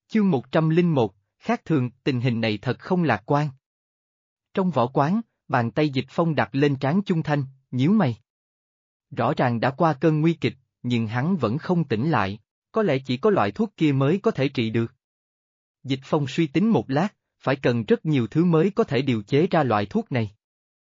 Chương 101, khác thường, tình hình này thật không lạc quan. Trong võ quán, bàn tay Dịch Phong đặt lên trán Chung Thanh, nhíu mày. Rõ ràng đã qua cơn nguy kịch, nhưng hắn vẫn không tỉnh lại, có lẽ chỉ có loại thuốc kia mới có thể trị được. Dịch Phong suy tính một lát, phải cần rất nhiều thứ mới có thể điều chế ra loại thuốc này.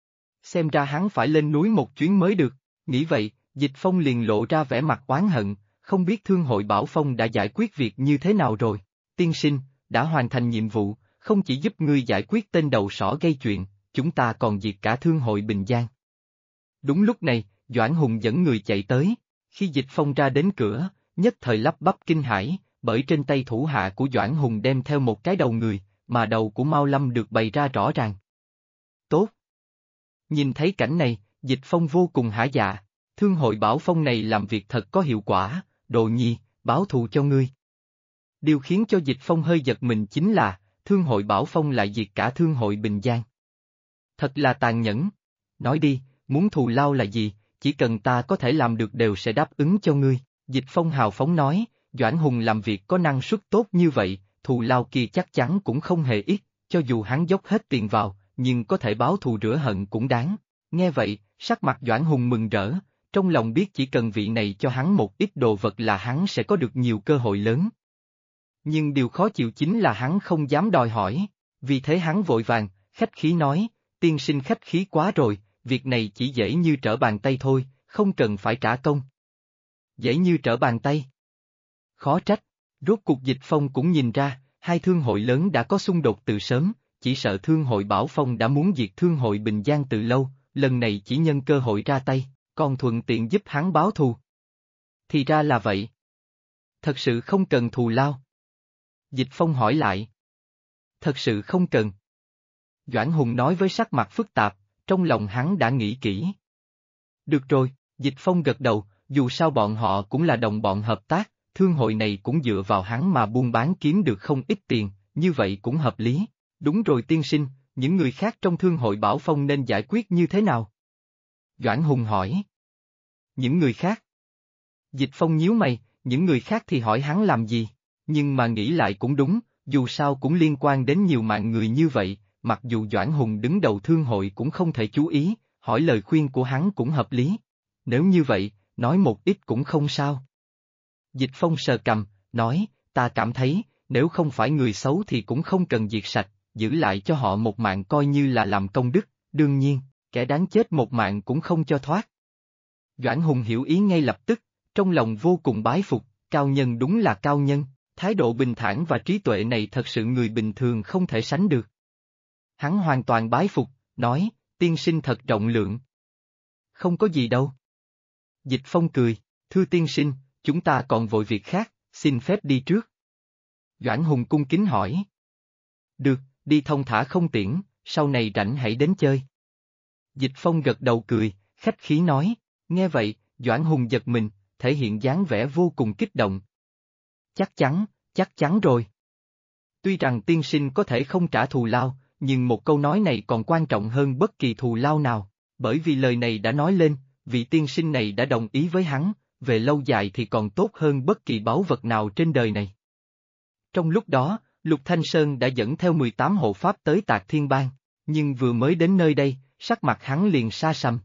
Xem ra hắn phải lên núi một chuyến mới được, nghĩ vậy, Dịch Phong liền lộ ra vẻ mặt oán hận, không biết Thương hội Bảo Phong đã giải quyết việc như thế nào rồi. Tiên sinh, đã hoàn thành nhiệm vụ, không chỉ giúp ngươi giải quyết tên đầu sỏ gây chuyện, chúng ta còn diệt cả Thương hội Bình Giang. Đúng lúc này, Doãn Hùng dẫn người chạy tới, khi Dịch Phong ra đến cửa, nhất thời lắp bắp kinh hãi, bởi trên tay thủ hạ của Doãn Hùng đem theo một cái đầu người, mà đầu của Mao Lâm được bày ra rõ ràng. Tốt! Nhìn thấy cảnh này, Dịch Phong vô cùng hả dạ, Thương hội Bảo Phong này làm việc thật có hiệu quả, Đồ Nhi, báo thù cho ngươi. Điều khiến cho Dịch Phong hơi giật mình chính là, Thương hội Bảo Phong lại diệt cả Thương hội Bình Giang. Thật là tàn nhẫn. Nói đi, muốn thù lao là gì, chỉ cần ta có thể làm được đều sẽ đáp ứng cho ngươi. Dịch Phong hào phóng nói, Doãn Hùng làm việc có năng suất tốt như vậy, thù lao kia chắc chắn cũng không hề ít, cho dù hắn dốc hết tiền vào, nhưng có thể báo thù rửa hận cũng đáng. Nghe vậy, sắc mặt Doãn Hùng mừng rỡ, trong lòng biết chỉ cần vị này cho hắn một ít đồ vật là hắn sẽ có được nhiều cơ hội lớn. Nhưng điều khó chịu chính là hắn không dám đòi hỏi, vì thế hắn vội vàng, khách khí nói, tiên sinh khách khí quá rồi, việc này chỉ dễ như trở bàn tay thôi, không cần phải trả công. Dễ như trở bàn tay. Khó trách, rốt cuộc Dịch Phong cũng nhìn ra, hai thương hội lớn đã có xung đột từ sớm, chỉ sợ Thương hội Bảo Phong đã muốn diệt Thương hội Bình Giang từ lâu, lần này chỉ nhân cơ hội ra tay, còn thuận tiện giúp hắn báo thù. Thì ra là vậy. Thật sự không cần thù lao. Dịch Phong hỏi lại. Thật sự không cần. Doãn Hùng nói với sắc mặt phức tạp, trong lòng hắn đã nghĩ kỹ. Được rồi, Dịch Phong gật đầu, dù sao bọn họ cũng là đồng bọn hợp tác, thương hội này cũng dựa vào hắn mà buôn bán kiếm được không ít tiền, như vậy cũng hợp lý. Đúng rồi tiên sinh, những người khác trong thương hội Bảo Phong nên giải quyết như thế nào? Doãn Hùng hỏi. Những người khác? Dịch Phong nhíu mày, những người khác thì hỏi hắn làm gì, nhưng mà nghĩ lại cũng đúng, dù sao cũng liên quan đến nhiều mạng người như vậy, mặc dù Doãn Hùng đứng đầu thương hội cũng không thể chú ý, hỏi lời khuyên của hắn cũng hợp lý. Nếu như vậy, nói một ít cũng không sao. Dịch Phong sờ cằm, nói, ta cảm thấy, nếu không phải người xấu thì cũng không cần diệt sạch, giữ lại cho họ một mạng coi như là làm công đức, đương nhiên, kẻ đáng chết một mạng cũng không cho thoát. Doãn Hùng hiểu ý ngay lập tức, trong lòng vô cùng bái phục, cao nhân đúng là cao nhân, thái độ bình thản và trí tuệ này thật sự người bình thường không thể sánh được. Hắn hoàn toàn bái phục, nói, tiên sinh thật rộng lượng. Không có gì đâu. Dịch Phong cười, thưa tiên sinh, chúng ta còn vội việc khác, xin phép đi trước. Doãn Hùng cung kính hỏi. Được, đi thông thả không tiễn, sau này rảnh hãy đến chơi. Dịch Phong gật đầu cười, khách khí nói, nghe vậy, Doãn Hùng giật mình, thể hiện dáng vẻ vô cùng kích động. Chắc chắn rồi. Tuy rằng tiên sinh có thể không trả thù lao, nhưng một câu nói này còn quan trọng hơn bất kỳ thù lao nào, bởi vì lời này đã nói lên, vị tiên sinh này đã đồng ý với hắn, về lâu dài thì còn tốt hơn bất kỳ báu vật nào trên đời này. Trong lúc đó, Lục Thanh Sơn đã dẫn theo 18 hộ pháp tới Tạc Thiên Bang, nhưng vừa mới đến nơi đây, sắc mặt hắn liền sa sầm.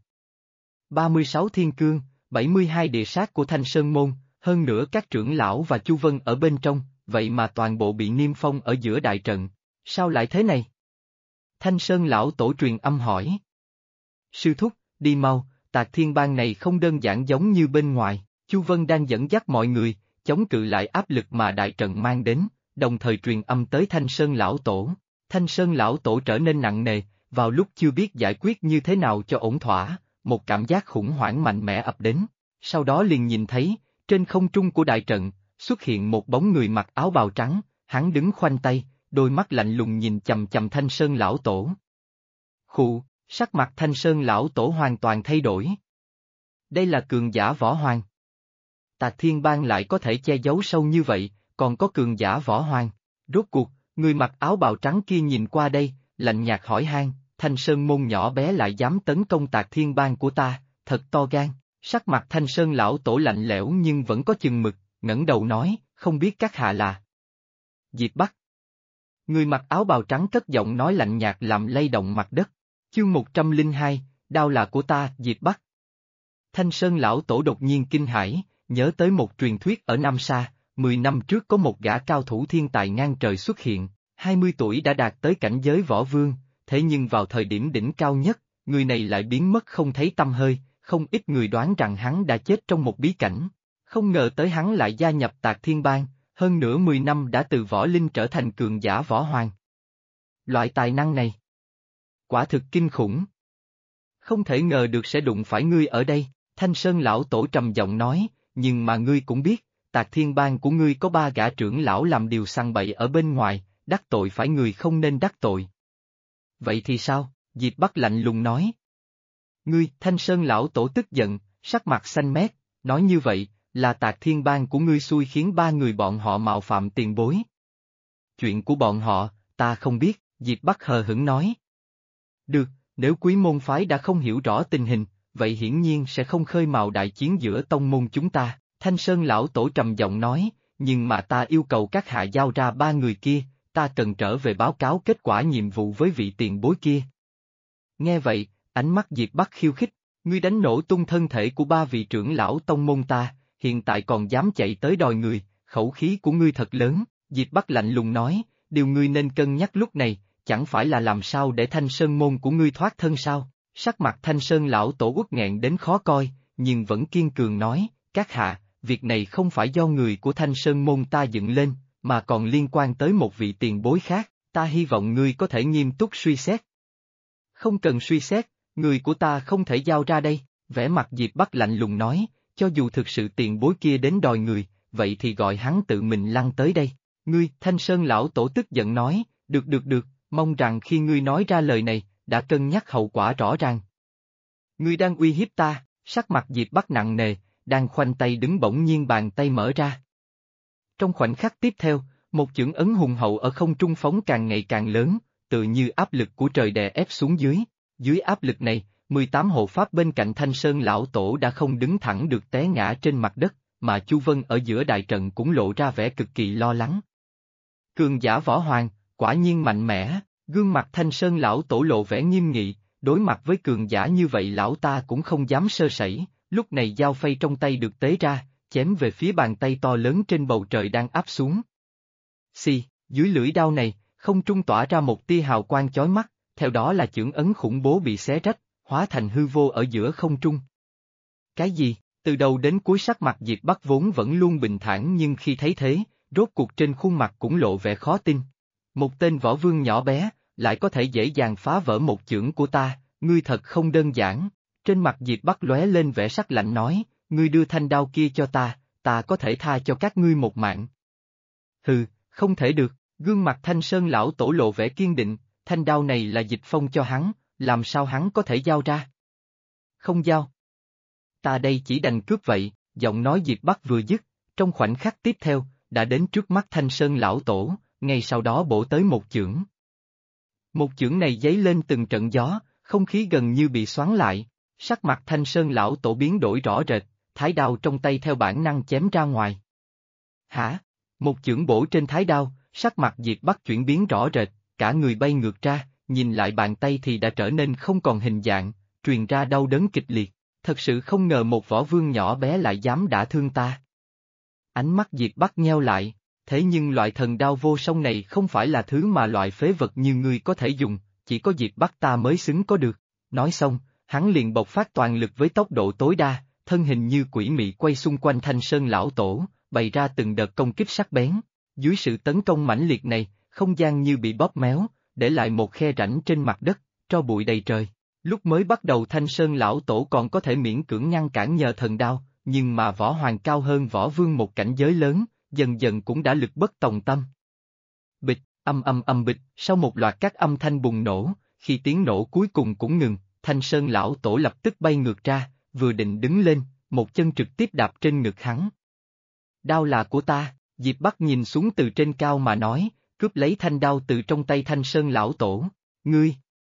36 thiên cương, 72 địa sát của Thanh Sơn Môn, hơn nữa các trưởng lão và Chu Vân ở bên trong, vậy mà toàn bộ bị niêm phong ở giữa đại trận. Sao lại thế này? Thanh Sơn lão tổ truyền âm hỏi. Sư thúc, đi mau, Tạc Thiên Bang này không đơn giản giống như bên ngoài, Chu Vân đang dẫn dắt mọi người, chống cự lại áp lực mà đại trận mang đến, đồng thời truyền âm tới Thanh Sơn lão tổ. Thanh Sơn lão tổ trở nên nặng nề, vào lúc chưa biết giải quyết như thế nào cho ổn thỏa, một cảm giác khủng hoảng mạnh mẽ ập đến, sau đó liền nhìn thấy, trên không trung của đại trận, xuất hiện một bóng người mặc áo bào trắng, hắn đứng khoanh tay, đôi mắt lạnh lùng nhìn chầm chầm Thanh Sơn lão tổ. Khụ, sắc mặt Thanh Sơn lão tổ hoàn toàn thay đổi. Đây là cường giả võ hoàng. Tạc Thiên Bang lại có thể che giấu sâu như vậy, còn có cường giả võ hoàng. Rốt cuộc, người mặc áo bào trắng kia nhìn qua đây, lạnh nhạt hỏi han, Thanh Sơn môn nhỏ bé lại dám tấn công Tạc Thiên Bang của ta, thật to gan. Sắc mặt Thanh Sơn lão tổ lạnh lẽo nhưng vẫn có chừng mực, ngẩng đầu nói, không biết các hạ là. Diệp Bắc. Người mặc áo bào trắng cất giọng nói lạnh nhạt làm lay động mặt đất. Chương 102, đao là của ta, Diệp Bắc. Thanh Sơn lão tổ đột nhiên kinh hãi, nhớ tới một truyền thuyết ở Nam Sa, 10 năm trước có một gã cao thủ thiên tài ngang trời xuất hiện, 20 tuổi đã đạt tới cảnh giới võ vương, thế nhưng vào thời điểm đỉnh cao nhất, người này lại biến mất không thấy tăm hơi, không ít người đoán rằng hắn đã chết trong một bí cảnh. Không ngờ tới hắn lại gia nhập Tạc Thiên Bang, hơn nữa 10 năm đã từ võ linh trở thành cường giả võ hoàng. Loại tài năng này, quả thực kinh khủng. Không thể ngờ được sẽ đụng phải ngươi ở đây, Thanh Sơn lão tổ trầm giọng nói, nhưng mà ngươi cũng biết, Tạc Thiên Bang của ngươi có 3 gã trưởng lão làm điều săn bậy ở bên ngoài, đắc tội phải người không nên đắc tội. Vậy thì sao? Diệp Bắc lạnh lùng nói. Ngươi, Thanh Sơn lão tổ tức giận, sắc mặt xanh mét, nói như vậy, là Tạc Thiên Bang của ngươi xui khiến 3 người bọn họ mạo phạm tiền bối. Chuyện của bọn họ, ta không biết, Diệp Bắc hờ hững nói. Được, nếu quý môn phái đã không hiểu rõ tình hình, vậy hiển nhiên sẽ không khơi mào đại chiến giữa tông môn chúng ta, Thanh Sơn lão tổ trầm giọng nói, nhưng mà ta yêu cầu các hạ giao ra 3 người kia, ta cần trở về báo cáo kết quả nhiệm vụ với vị tiền bối kia. Nghe vậy, ánh mắt Diệp Bắc khiêu khích, ngươi đánh nổ tung thân thể của 3 vị trưởng lão tông môn ta, hiện tại còn dám chạy tới đòi người, khẩu khí của ngươi thật lớn, Diệp Bắc lạnh lùng nói, điều ngươi nên cân nhắc lúc này, chẳng phải là làm sao để Thanh Sơn môn của ngươi thoát thân sao? Sắc mặt Thanh Sơn lão tổ uất nghẹn đến khó coi, nhưng vẫn kiên cường nói, các hạ, việc này không phải do người của Thanh Sơn môn ta dựng lên, mà còn liên quan tới một vị tiền bối khác, ta hy vọng ngươi có thể nghiêm túc suy xét. Không cần suy xét, người của ta không thể giao ra đây, vẻ mặt Diệp Bắc lạnh lùng nói, cho dù thực sự tiền bối kia đến đòi người, vậy thì gọi hắn tự mình lăn tới đây. Ngươi, Thanh Sơn lão tổ tức giận nói, được, mong rằng khi ngươi nói ra lời này, đã cân nhắc hậu quả rõ ràng. Ngươi đang uy hiếp ta, sắc mặt Diệp Bắc nặng nề, đang khoanh tay đứng bỗng nhiên bàn tay mở ra. Trong khoảnh khắc tiếp theo, một chưởng ấn hùng hậu ở không trung phóng càng ngày càng lớn, tự như áp lực của trời đè ép xuống dưới áp lực này, 18 hộ pháp bên cạnh Thanh Sơn lão tổ đã không đứng thẳng được té ngã trên mặt đất, mà Chu Vân ở giữa đại trận cũng lộ ra vẻ cực kỳ lo lắng. Cường giả võ hoàng, quả nhiên mạnh mẽ, gương mặt Thanh Sơn lão tổ lộ vẻ nghiêm nghị, đối mặt với cường giả như vậy lão ta cũng không dám sơ sẩy, lúc này dao phay trong tay được tế ra, chém về phía bàn tay to lớn trên bầu trời đang áp xuống. Dưới lưỡi đao này, không trung tỏa ra một tia hào quang chói mắt, theo đó là chưởng ấn khủng bố bị xé rách, hóa thành hư vô ở giữa không trung. Cái gì? Từ đầu đến cuối sắc mặt Diệp Bắc vốn vẫn luôn bình thản nhưng khi thấy thế, rốt cuộc trên khuôn mặt cũng lộ vẻ khó tin. Một tên võ vương nhỏ bé, lại có thể dễ dàng phá vỡ một chưởng của ta, ngươi thật không đơn giản. Trên mặt Diệp Bắc lóe lên vẻ sắc lạnh nói, ngươi đưa thanh đao kia cho ta có thể tha cho các ngươi một mạng. Hừ, không thể được, gương mặt Thanh Sơn lão tổ lộ vẻ kiên định, thanh đao này là Dịch Phong cho hắn, làm sao hắn có thể giao ra? Không giao. Ta đây chỉ đành cướp vậy, giọng nói Diệp Bắc vừa dứt, trong khoảnh khắc tiếp theo, đã đến trước mắt Thanh Sơn lão tổ, ngay sau đó bổ tới một chưởng. Một chưởng này giấy lên từng trận gió, không khí gần như bị xoắn lại, sắc mặt Thanh Sơn lão tổ biến đổi rõ rệt, thái đao trong tay theo bản năng chém ra ngoài. Hả? Một chưởng bổ trên thái đao, sắc mặt Diệp Bắc chuyển biến rõ rệt, cả người bay ngược ra, nhìn lại bàn tay thì đã trở nên không còn hình dạng, truyền ra đau đớn kịch liệt, thật sự không ngờ một võ vương nhỏ bé lại dám đả thương ta. Ánh mắt Diệp Bắc nheo lại, thế nhưng loại thần đao vô song này không phải là thứ mà loại phế vật như ngươi có thể dùng, chỉ có Diệp Bắc ta mới xứng có được. Nói xong, hắn liền bộc phát toàn lực với tốc độ tối đa, thân hình như quỷ mị quay xung quanh Thanh Sơn lão tổ, bày ra từng đợt công kích sắc bén. Dưới sự tấn công mãnh liệt này, không gian như bị bóp méo, để lại một khe rãnh trên mặt đất, tro bụi đầy trời. Lúc mới bắt đầu Thanh Sơn lão tổ còn có thể miễn cưỡng ngăn cản nhờ thần đao, nhưng mà võ hoàng cao hơn võ vương một cảnh giới lớn, dần dần cũng đã lực bất tòng tâm. Bịch, âm bịch, sau một loạt các âm thanh bùng nổ, khi tiếng nổ cuối cùng cũng ngừng, Thanh Sơn lão tổ lập tức bay ngược ra, vừa định đứng lên, một chân trực tiếp đạp trên ngực hắn. Đao là của ta, Diệp Bắc nhìn xuống từ trên cao mà nói, cướp lấy thanh đao từ trong tay Thanh Sơn lão tổ, ngươi.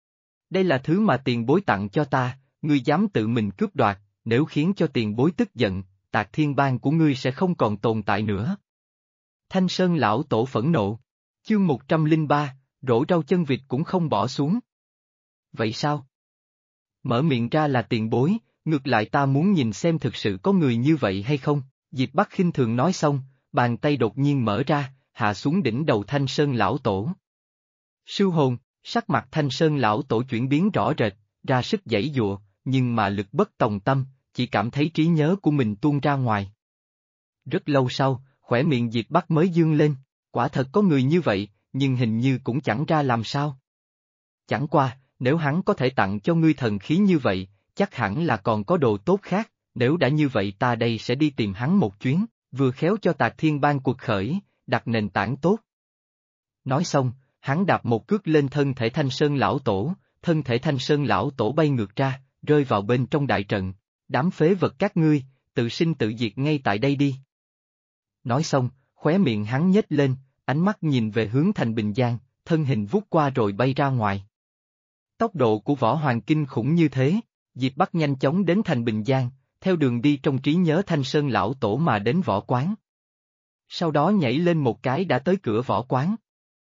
Đây là thứ mà tiền bối tặng cho ta, ngươi dám tự mình cướp đoạt, nếu khiến cho tiền bối tức giận, Tạc Thiên Bang của ngươi sẽ không còn tồn tại nữa. Thanh Sơn lão tổ phẫn nộ. Chương 103, rổ rau chân vịt cũng không bỏ xuống. Vậy sao? Mở miệng ra là tiền bối, ngược lại ta muốn nhìn xem thực sự có người như vậy hay không. Diệp Bắc khinh thường nói xong, bàn tay đột nhiên mở ra, hạ xuống đỉnh đầu Thanh Sơn lão tổ. Sư hồn, sắc mặt Thanh Sơn lão tổ chuyển biến rõ rệt, ra sức giãy giụa, nhưng mà lực bất tòng tâm, chỉ cảm thấy trí nhớ của mình tuôn ra ngoài. Rất lâu sau, khỏe miệng Diệp Bắc mới dương lên, quả thật có người như vậy, nhưng hình như cũng chẳng ra làm sao. Chẳng qua, nếu hắn có thể tặng cho ngươi thần khí như vậy, chắc hẳn là còn có đồ tốt khác, nếu đã như vậy ta đây sẽ đi tìm hắn một chuyến, vừa khéo cho Tạc Thiên Bang cuộc khởi, đặt nền tảng tốt. Nói xong, hắn đạp một cước lên thân thể Thanh Sơn lão tổ, thân thể Thanh Sơn lão tổ bay ngược ra, rơi vào bên trong đại trận. Đám phế vật các ngươi, tự sinh tự diệt ngay tại đây đi. Nói xong, khóe miệng hắn nhếch lên, ánh mắt nhìn về hướng Thành Bình Giang, thân hình vút qua rồi bay ra ngoài. Tốc độ của Võ Hoàng kinh khủng như thế, Diệp Bắc nhanh chóng đến Thành Bình Giang, theo đường đi trong trí nhớ Thanh Sơn lão tổ mà đến võ quán. Sau đó nhảy lên một cái đã tới cửa võ quán.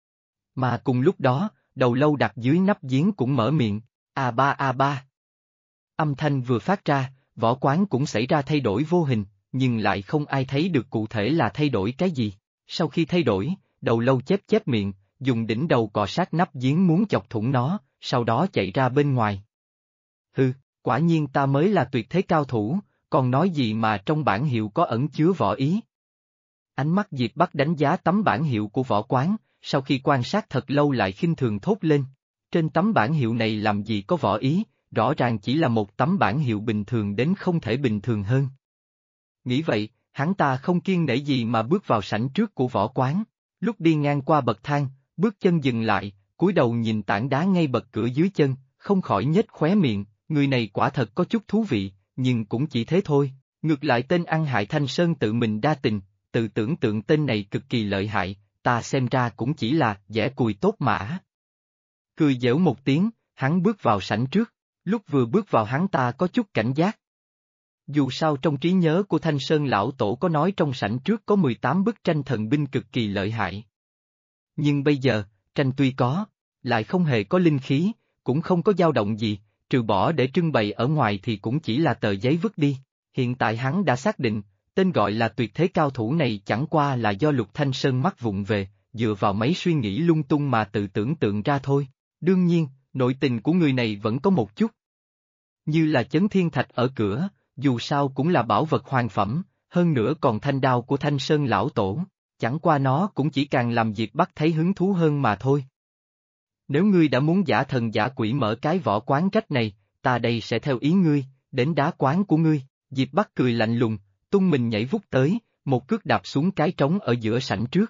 Mà cùng lúc đó, đầu lâu đặt dưới nắp giếng cũng mở miệng, a ba. Âm thanh vừa phát ra, võ quán cũng xảy ra thay đổi vô hình, nhưng lại không ai thấy được cụ thể là thay đổi cái gì. Sau khi thay đổi, đầu lâu chép miệng, dùng đỉnh đầu cọ sát nắp giếng muốn chọc thủng nó, sau đó chạy ra bên ngoài. Hừ, quả nhiên ta mới là tuyệt thế cao thủ, còn nói gì mà trong bản hiệu có ẩn chứa võ ý. Ánh mắt Diệp Bắc đánh giá tấm bản hiệu của võ quán, sau khi quan sát thật lâu lại khinh thường thốt lên. Trên tấm bản hiệu này làm gì có võ ý, rõ ràng chỉ là một tấm bản hiệu bình thường đến không thể bình thường hơn. Nghĩ vậy, hắn ta không kiêng nể gì mà bước vào sảnh trước của võ quán. Lúc đi ngang qua bậc thang, bước chân dừng lại, cúi đầu nhìn tảng đá ngay bậc cửa dưới chân, không khỏi nhếch khóe miệng, người này quả thật có chút thú vị, nhưng cũng chỉ thế thôi. Ngược lại tên ăn hại Thanh Sơn tự mình đa tình, tự tưởng tượng tên này cực kỳ lợi hại, ta xem ra cũng chỉ là dẻ cùi tốt mà. Cười giễu một tiếng, hắn bước vào sảnh trước, lúc vừa bước vào hắn ta có chút cảnh giác. Dù sao trong trí nhớ của Thanh Sơn lão tổ có nói trong sảnh trước có 18 bức tranh thần binh cực kỳ lợi hại. Nhưng bây giờ, tranh tuy có, lại không hề có linh khí, cũng không có dao động gì, trừ bỏ để trưng bày ở ngoài thì cũng chỉ là tờ giấy vứt đi. Hiện tại hắn đã xác định, tên gọi là tuyệt thế cao thủ này chẳng qua là do Lục Thanh Sơn mắc vụng về, dựa vào mấy suy nghĩ lung tung mà tự tưởng tượng ra thôi. Đương nhiên, nội tình của người này vẫn có một chút. Như là chấn thiên thạch ở cửa, dù sao cũng là bảo vật hoàng phẩm, hơn nữa còn thanh đao của Thanh Sơn lão tổ, chẳng qua nó cũng chỉ càng làm Diệp Bắc thấy hứng thú hơn mà thôi. Nếu ngươi đã muốn giả thần giả quỷ mở cái võ quán cách này, ta đây sẽ theo ý ngươi, đến đá quán của ngươi. Diệp Bắc cười lạnh lùng, tung mình nhảy vút tới, một cước đạp xuống cái trống ở giữa sảnh trước.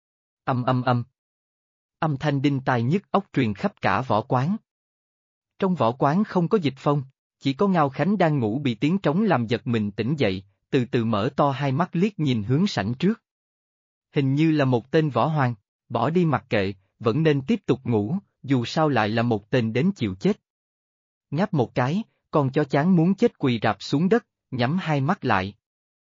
Âm. Âm thanh đinh tai nhức óc truyền khắp cả võ quán. Trong võ quán không có Dịch Phong, chỉ có Ngao Khánh đang ngủ bị tiếng trống làm giật mình tỉnh dậy, từ từ mở to hai mắt liếc nhìn hướng sảnh trước. Hình như là một tên võ hoàng, bỏ đi mặc kệ, vẫn nên tiếp tục ngủ, dù sao lại là một tên đến chịu chết. Ngáp một cái, con chó chán muốn chết quỳ rạp xuống đất, nhắm hai mắt lại.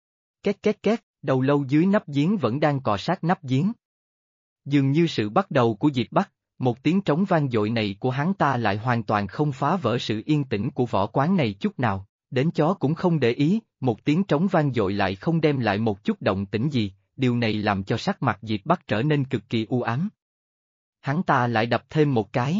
Két, đầu lâu dưới nắp giếng vẫn đang cọ sát nắp giếng. Dường như sự bắt đầu của Diệp Bắc, một tiếng trống vang dội này của hắn ta lại hoàn toàn không phá vỡ sự yên tĩnh của võ quán này chút nào, đến chó cũng không để ý, một tiếng trống vang dội lại không đem lại một chút động tĩnh gì, điều này làm cho sắc mặt Diệp Bắc trở nên cực kỳ u ám. Hắn ta lại đập thêm một cái.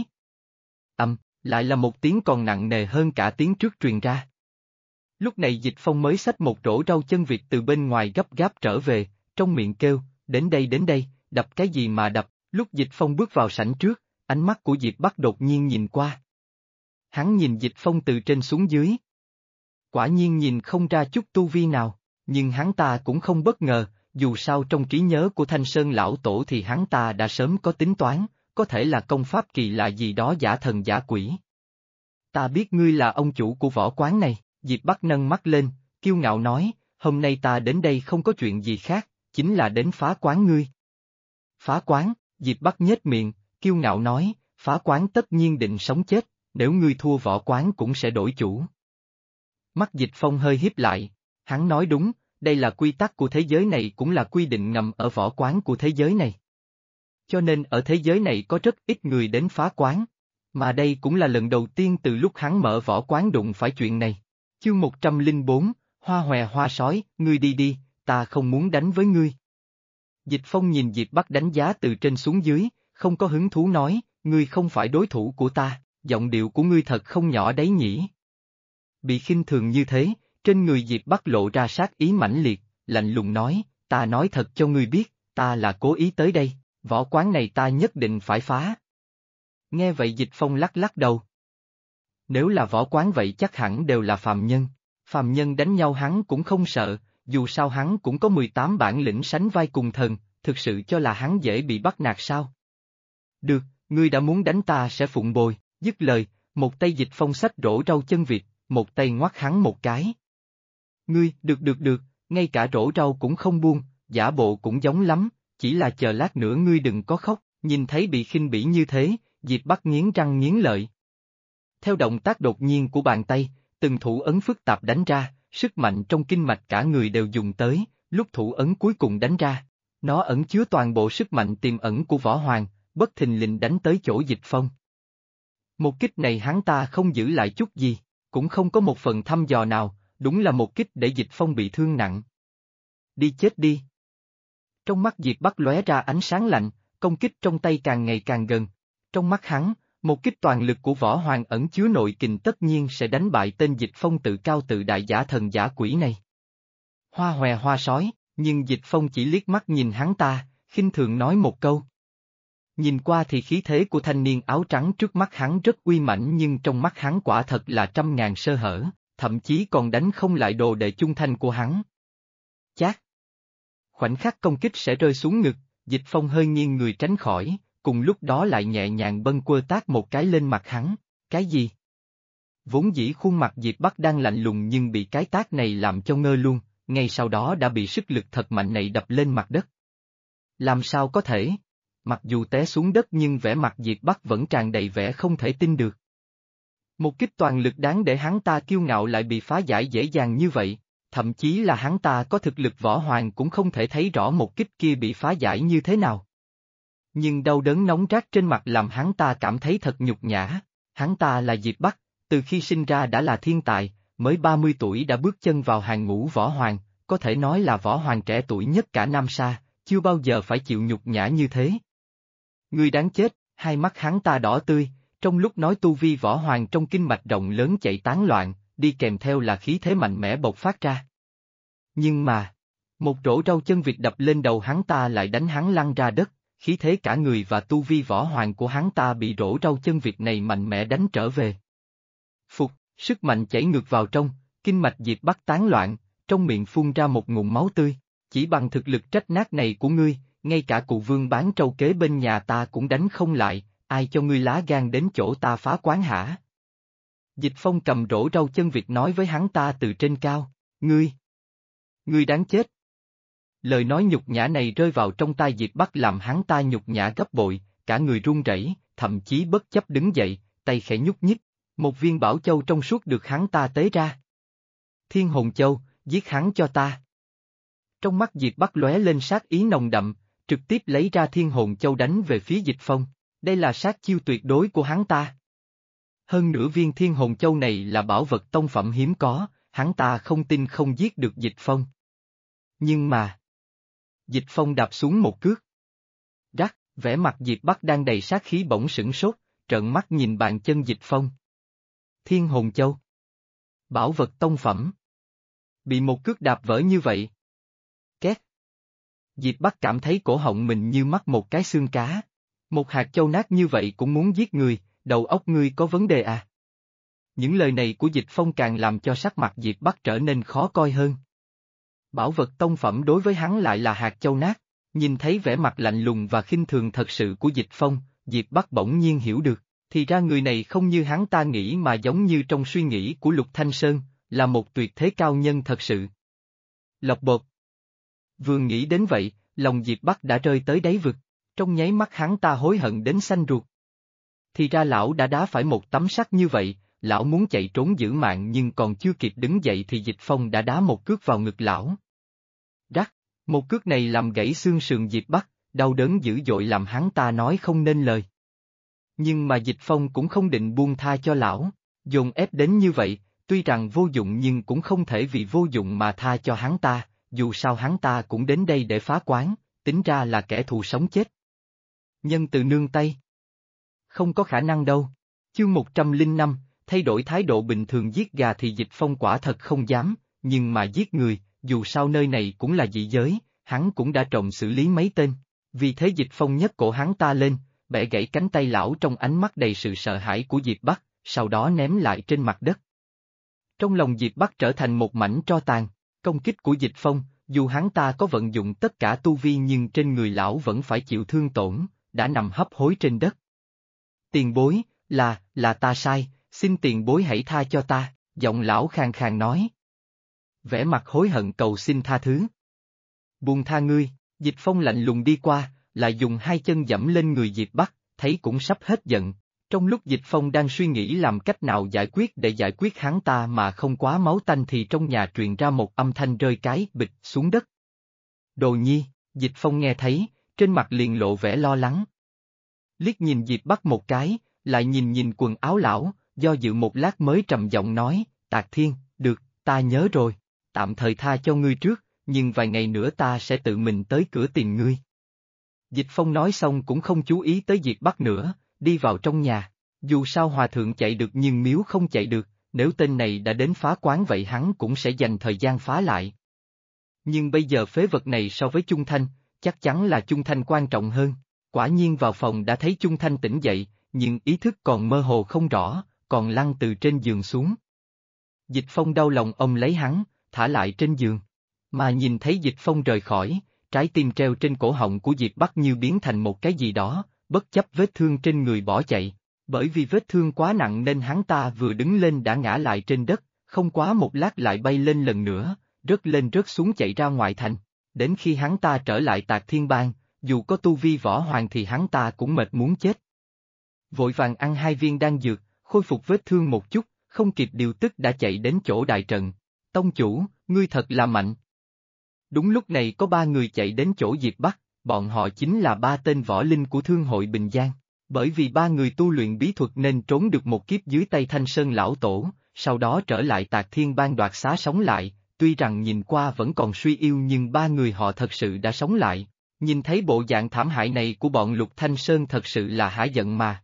Lại là một tiếng còn nặng nề hơn cả tiếng trước truyền ra. Lúc này Dịch Phong mới xách một rổ rau chân vịt từ bên ngoài gấp gáp trở về, trong miệng kêu, đến đây, đập cái gì mà đập. Lúc Dịch Phong bước vào sảnh trước, ánh mắt của Diệp Bắc đột nhiên nhìn qua. Hắn nhìn Dịch Phong từ trên xuống dưới. Quả nhiên nhìn không ra chút tu vi nào, nhưng hắn ta cũng không bất ngờ, dù sao trong trí nhớ của Thanh Sơn lão tổ thì hắn ta đã sớm có tính toán, có thể là công pháp kỳ lạ gì đó giả thần giả quỷ. Ta biết ngươi là ông chủ của võ quán này, Diệp Bắc nâng mắt lên, kiêu ngạo nói, hôm nay ta đến đây không có chuyện gì khác, chính là đến phá quán ngươi. Phá quán? Diệp Bắc nhếch miệng, kiêu ngạo nói, phá quán tất nhiên định sống chết, nếu ngươi thua võ quán cũng sẽ đổi chủ. Mắt Dịch Phong hơi híp lại, hắn nói đúng, đây là quy tắc của thế giới này cũng là quy định ngầm ở võ quán của thế giới này. Cho nên ở thế giới này có rất ít người đến phá quán, mà đây cũng là lần đầu tiên từ lúc hắn mở võ quán đụng phải chuyện này. Chương 104, Hoa hòe hoa sói, ngươi đi đi, ta không muốn đánh với ngươi. Dịch Phong nhìn Diệp Bắc đánh giá từ trên xuống dưới, không có hứng thú nói, ngươi không phải đối thủ của ta, giọng điệu của ngươi thật không nhỏ đấy nhỉ. Bị khinh thường như thế, trên người Diệp Bắc lộ ra sát ý mãnh liệt, lạnh lùng nói, ta nói thật cho ngươi biết, ta là cố ý tới đây, võ quán này ta nhất định phải phá. Nghe vậy Dịch Phong lắc lắc đầu. Nếu là võ quán vậy chắc hẳn đều là phàm nhân đánh nhau hắn cũng không sợ, dù sao hắn cũng có 18 bản lĩnh sánh vai cùng thần, thực sự cho là hắn dễ bị bắt nạt sao? Được, ngươi đã muốn đánh ta sẽ phụng bồi, dứt lời, một tay Dịch Phong xách rổ rau chân vịt, một tay ngoắt hắn một cái. Ngươi, được, ngay cả rổ rau cũng không buông, giả bộ cũng giống lắm, chỉ là chờ lát nữa ngươi đừng có khóc, nhìn thấy bị khinh bỉ như thế, Diệp Bắc nghiến răng nghiến lợi. Theo động tác đột nhiên của bàn tay, từng thủ ấn phức tạp đánh ra, sức mạnh trong kinh mạch cả người đều dùng tới, lúc thủ ấn cuối cùng đánh ra, nó ẩn chứa toàn bộ sức mạnh tiềm ẩn của Võ Hoàng, bất thình lình đánh tới chỗ Dịch Phong. Một kích này hắn ta không giữ lại chút gì, cũng không có một phần thăm dò nào, đúng là một kích để Dịch Phong bị thương nặng. Đi chết đi. Trong mắt Diệp Bắc lóe ra ánh sáng lạnh, công kích trong tay càng ngày càng gần. Trong mắt hắn, một kích toàn lực của Võ Hoàng ẩn chứa nội kình tất nhiên sẽ đánh bại tên Dịch Phong tự cao tự đại giả thần giả quỷ này. Hoa hòe hoa sói, nhưng Dịch Phong chỉ liếc mắt nhìn hắn ta, khinh thường nói một câu. Nhìn qua thì khí thế của thanh niên áo trắng trước mắt hắn rất uy mãnh nhưng trong mắt hắn quả thật là trăm ngàn sơ hở, thậm chí còn đánh không lại đồ đệ chung thanh của hắn. Chát! Khoảnh khắc công kích sẽ rơi xuống ngực, Dịch Phong hơi nghiêng người tránh khỏi, cùng lúc đó lại nhẹ nhàng bâng quơ tát một cái lên mặt hắn, cái gì? Vốn dĩ khuôn mặt Diệp Bắc đang lạnh lùng nhưng bị cái tát này làm cho ngơ luôn, ngay sau đó đã bị sức lực thật mạnh này đập lên mặt đất. Làm sao có thể? Mặc dù té xuống đất nhưng vẻ mặt Diệp Bắc vẫn tràn đầy vẻ không thể tin được. Một kích toàn lực đáng để hắn ta kiêu ngạo lại bị phá giải dễ dàng như vậy, thậm chí là hắn ta có thực lực võ hoàng cũng không thể thấy rõ một kích kia bị phá giải như thế nào. Nhưng đau đớn nóng rát trên mặt làm hắn ta cảm thấy thật nhục nhã, hắn ta là Diệp Bắc, từ khi sinh ra đã là thiên tài, mới 30 tuổi đã bước chân vào hàng ngũ võ hoàng, có thể nói là võ hoàng trẻ tuổi nhất cả Nam Sa, chưa bao giờ phải chịu nhục nhã như thế. Ngươi đáng chết, hai mắt hắn ta đỏ tươi, trong lúc nói tu vi võ hoàng trong kinh mạch rộng lớn chạy tán loạn, đi kèm theo là khí thế mạnh mẽ bộc phát ra. Nhưng mà, một rổ rau chân vịt đập lên đầu hắn ta lại đánh hắn lăn ra đất, khí thế cả người và tu vi võ hoàng của hắn ta bị rổ rau chân vịt này mạnh mẽ đánh trở về. Phục, sức mạnh chảy ngược vào trong, kinh mạch Diệp Bắc tán loạn, trong miệng phun ra một ngụm máu tươi, chỉ bằng thực lực trách nát này của ngươi, ngay cả cụ vương bán trâu kế bên nhà ta cũng đánh không lại, ai cho ngươi lá gan đến chỗ ta phá quán hả? Dịch Phong cầm rổ rau chân vịt nói với hắn ta từ trên cao, ngươi đáng chết. Lời nói nhục nhã này rơi vào trong tai Diệp Bắc làm hắn ta nhục nhã gấp bội, cả người run rẩy, thậm chí bất chấp đứng dậy, tay khẽ nhúc nhích, một viên bảo châu trong suốt được hắn ta tế ra. Thiên hồn châu, giết hắn cho ta. Trong mắt Diệp Bắc lóe lên sát ý nồng đậm, trực tiếp lấy ra thiên hồn châu đánh về phía Dịch Phong, đây là sát chiêu tuyệt đối của hắn ta. Hơn nữa viên thiên hồn châu này là bảo vật tông phẩm hiếm có, hắn ta không tin không giết được Dịch Phong. Nhưng mà... Dịch Phong đạp xuống một cước. Rắc, vẻ mặt Diệp Bắc đang đầy sát khí bỗng sửng sốt, trợn mắt nhìn bàn chân Dịch Phong. Thiên hồn châu. Bảo vật tông phẩm. Bị một cước đạp vỡ như vậy. Két. Diệp Bắc cảm thấy cổ họng mình như mắc một cái xương cá. Một hạt châu nát như vậy cũng muốn giết người, đầu óc ngươi có vấn đề à? Những lời này của Dịch Phong càng làm cho sắc mặt Diệp Bắc trở nên khó coi hơn. Bảo vật tông phẩm đối với hắn lại là hạt châu nát, nhìn thấy vẻ mặt lạnh lùng và khinh thường thật sự của Dịch Phong, Diệp Bắc bỗng nhiên hiểu được, thì ra người này không như hắn ta nghĩ mà giống như trong suy nghĩ của Lục Thanh Sơn, là một tuyệt thế cao nhân thật sự. Lộc bột. Vừa nghĩ đến vậy, lòng Diệp Bắc đã rơi tới đáy vực, trong nháy mắt hắn ta hối hận đến xanh ruột. Thì ra lão đã đá phải một tấm sắt như vậy, lão muốn chạy trốn giữ mạng nhưng còn chưa kịp đứng dậy thì Dịch Phong đã đá một cước vào ngực lão. Rắc, một cước này làm gãy xương sườn Diệp Bắc, đau đớn dữ dội làm hắn ta nói không nên lời. Nhưng mà Dịch Phong cũng không định buông tha cho lão, dồn ép đến như vậy, tuy rằng vô dụng nhưng cũng không thể vì vô dụng mà tha cho hắn ta, dù sao hắn ta cũng đến đây để phá quán, tính ra là kẻ thù sống chết. Nhân từ nương tay. Không có khả năng đâu. Chương 105, thay đổi thái độ bình thường giết gà thì Dịch Phong quả thật không dám, nhưng mà giết người, dù sao nơi này cũng là dị giới, hắn cũng đã trộm xử lý mấy tên. Vì thế Dịch Phong nhấc cổ hắn ta lên, bẻ gãy cánh tay lão trong ánh mắt đầy sự sợ hãi của Diệp Bắc, sau đó ném lại trên mặt đất. Trong lòng Diệp Bắc trở thành một mảnh tro tàn, công kích của Dịch Phong, dù hắn ta có vận dụng tất cả tu vi nhưng trên người lão vẫn phải chịu thương tổn, đã nằm hấp hối trên đất. Tiền bối, là ta sai, xin tiền bối hãy tha cho ta, giọng lão khàn khàn nói. Vẻ mặt hối hận cầu xin tha thứ. Buông tha ngươi, Dịch Phong lạnh lùng đi qua, lại dùng hai chân dẫm lên người Diệp Bắc, thấy cũng sắp hết giận. Trong lúc Dịch Phong đang suy nghĩ làm cách nào giải quyết để giải quyết hắn ta mà không quá máu tanh thì trong nhà truyền ra một âm thanh rơi cái bịch xuống đất. Đồ nhi, Dịch Phong nghe thấy, trên mặt liền lộ vẻ lo lắng. Liếc nhìn Diệp Bắc một cái, lại nhìn quần áo lão, do dự một lát mới trầm giọng nói, Tạc Thiên, được, ta nhớ rồi, tạm thời tha cho ngươi trước, nhưng vài ngày nữa ta sẽ tự mình tới cửa tìm ngươi. Dịch Phong nói xong cũng không chú ý tới Diệp Bắc nữa, đi vào trong nhà, dù sao hòa thượng chạy được nhưng miếu không chạy được, nếu tên này đã đến phá quán vậy hắn cũng sẽ dành thời gian phá lại. Nhưng bây giờ phế vật này so với Chung Thanh, chắc chắn là Chung Thanh quan trọng hơn. Quả nhiên vào phòng đã thấy Chung Thanh tỉnh dậy, nhưng ý thức còn mơ hồ không rõ, còn lăn từ trên giường xuống. Dịch Phong đau lòng ôm lấy hắn, thả lại trên giường. Mà nhìn thấy Dịch Phong rời khỏi, trái tim treo trên cổ họng của Diệp Bắc như biến thành một cái gì đó, bất chấp vết thương trên người bỏ chạy. Bởi vì vết thương quá nặng nên hắn ta vừa đứng lên đã ngã lại trên đất, không quá một lát lại bay lên lần nữa, rớt lên rớt xuống chạy ra ngoại thành. Đến khi hắn ta trở lại Tạc Thiên Bang, dù có tu vi võ hoàng thì hắn ta cũng mệt muốn chết. Vội vàng ăn 2 viên đan dược, khôi phục vết thương một chút, không kịp điều tức đã chạy đến chỗ đại trận. Tông chủ, ngươi thật là mạnh. Đúng lúc này có 3 người chạy đến chỗ Diệp Bắc, bọn họ chính là 3 tên võ linh của Thương hội Bình Giang. Bởi vì 3 người tu luyện bí thuật nên trốn được một kiếp dưới tay Thanh Sơn lão tổ, sau đó trở lại Tạc Thiên Bang đoạt xá sống lại, tuy rằng nhìn qua vẫn còn suy yếu nhưng 3 người họ thật sự đã sống lại. Nhìn thấy bộ dạng thảm hại này của bọn Lục Thanh Sơn thật sự là hả giận mà.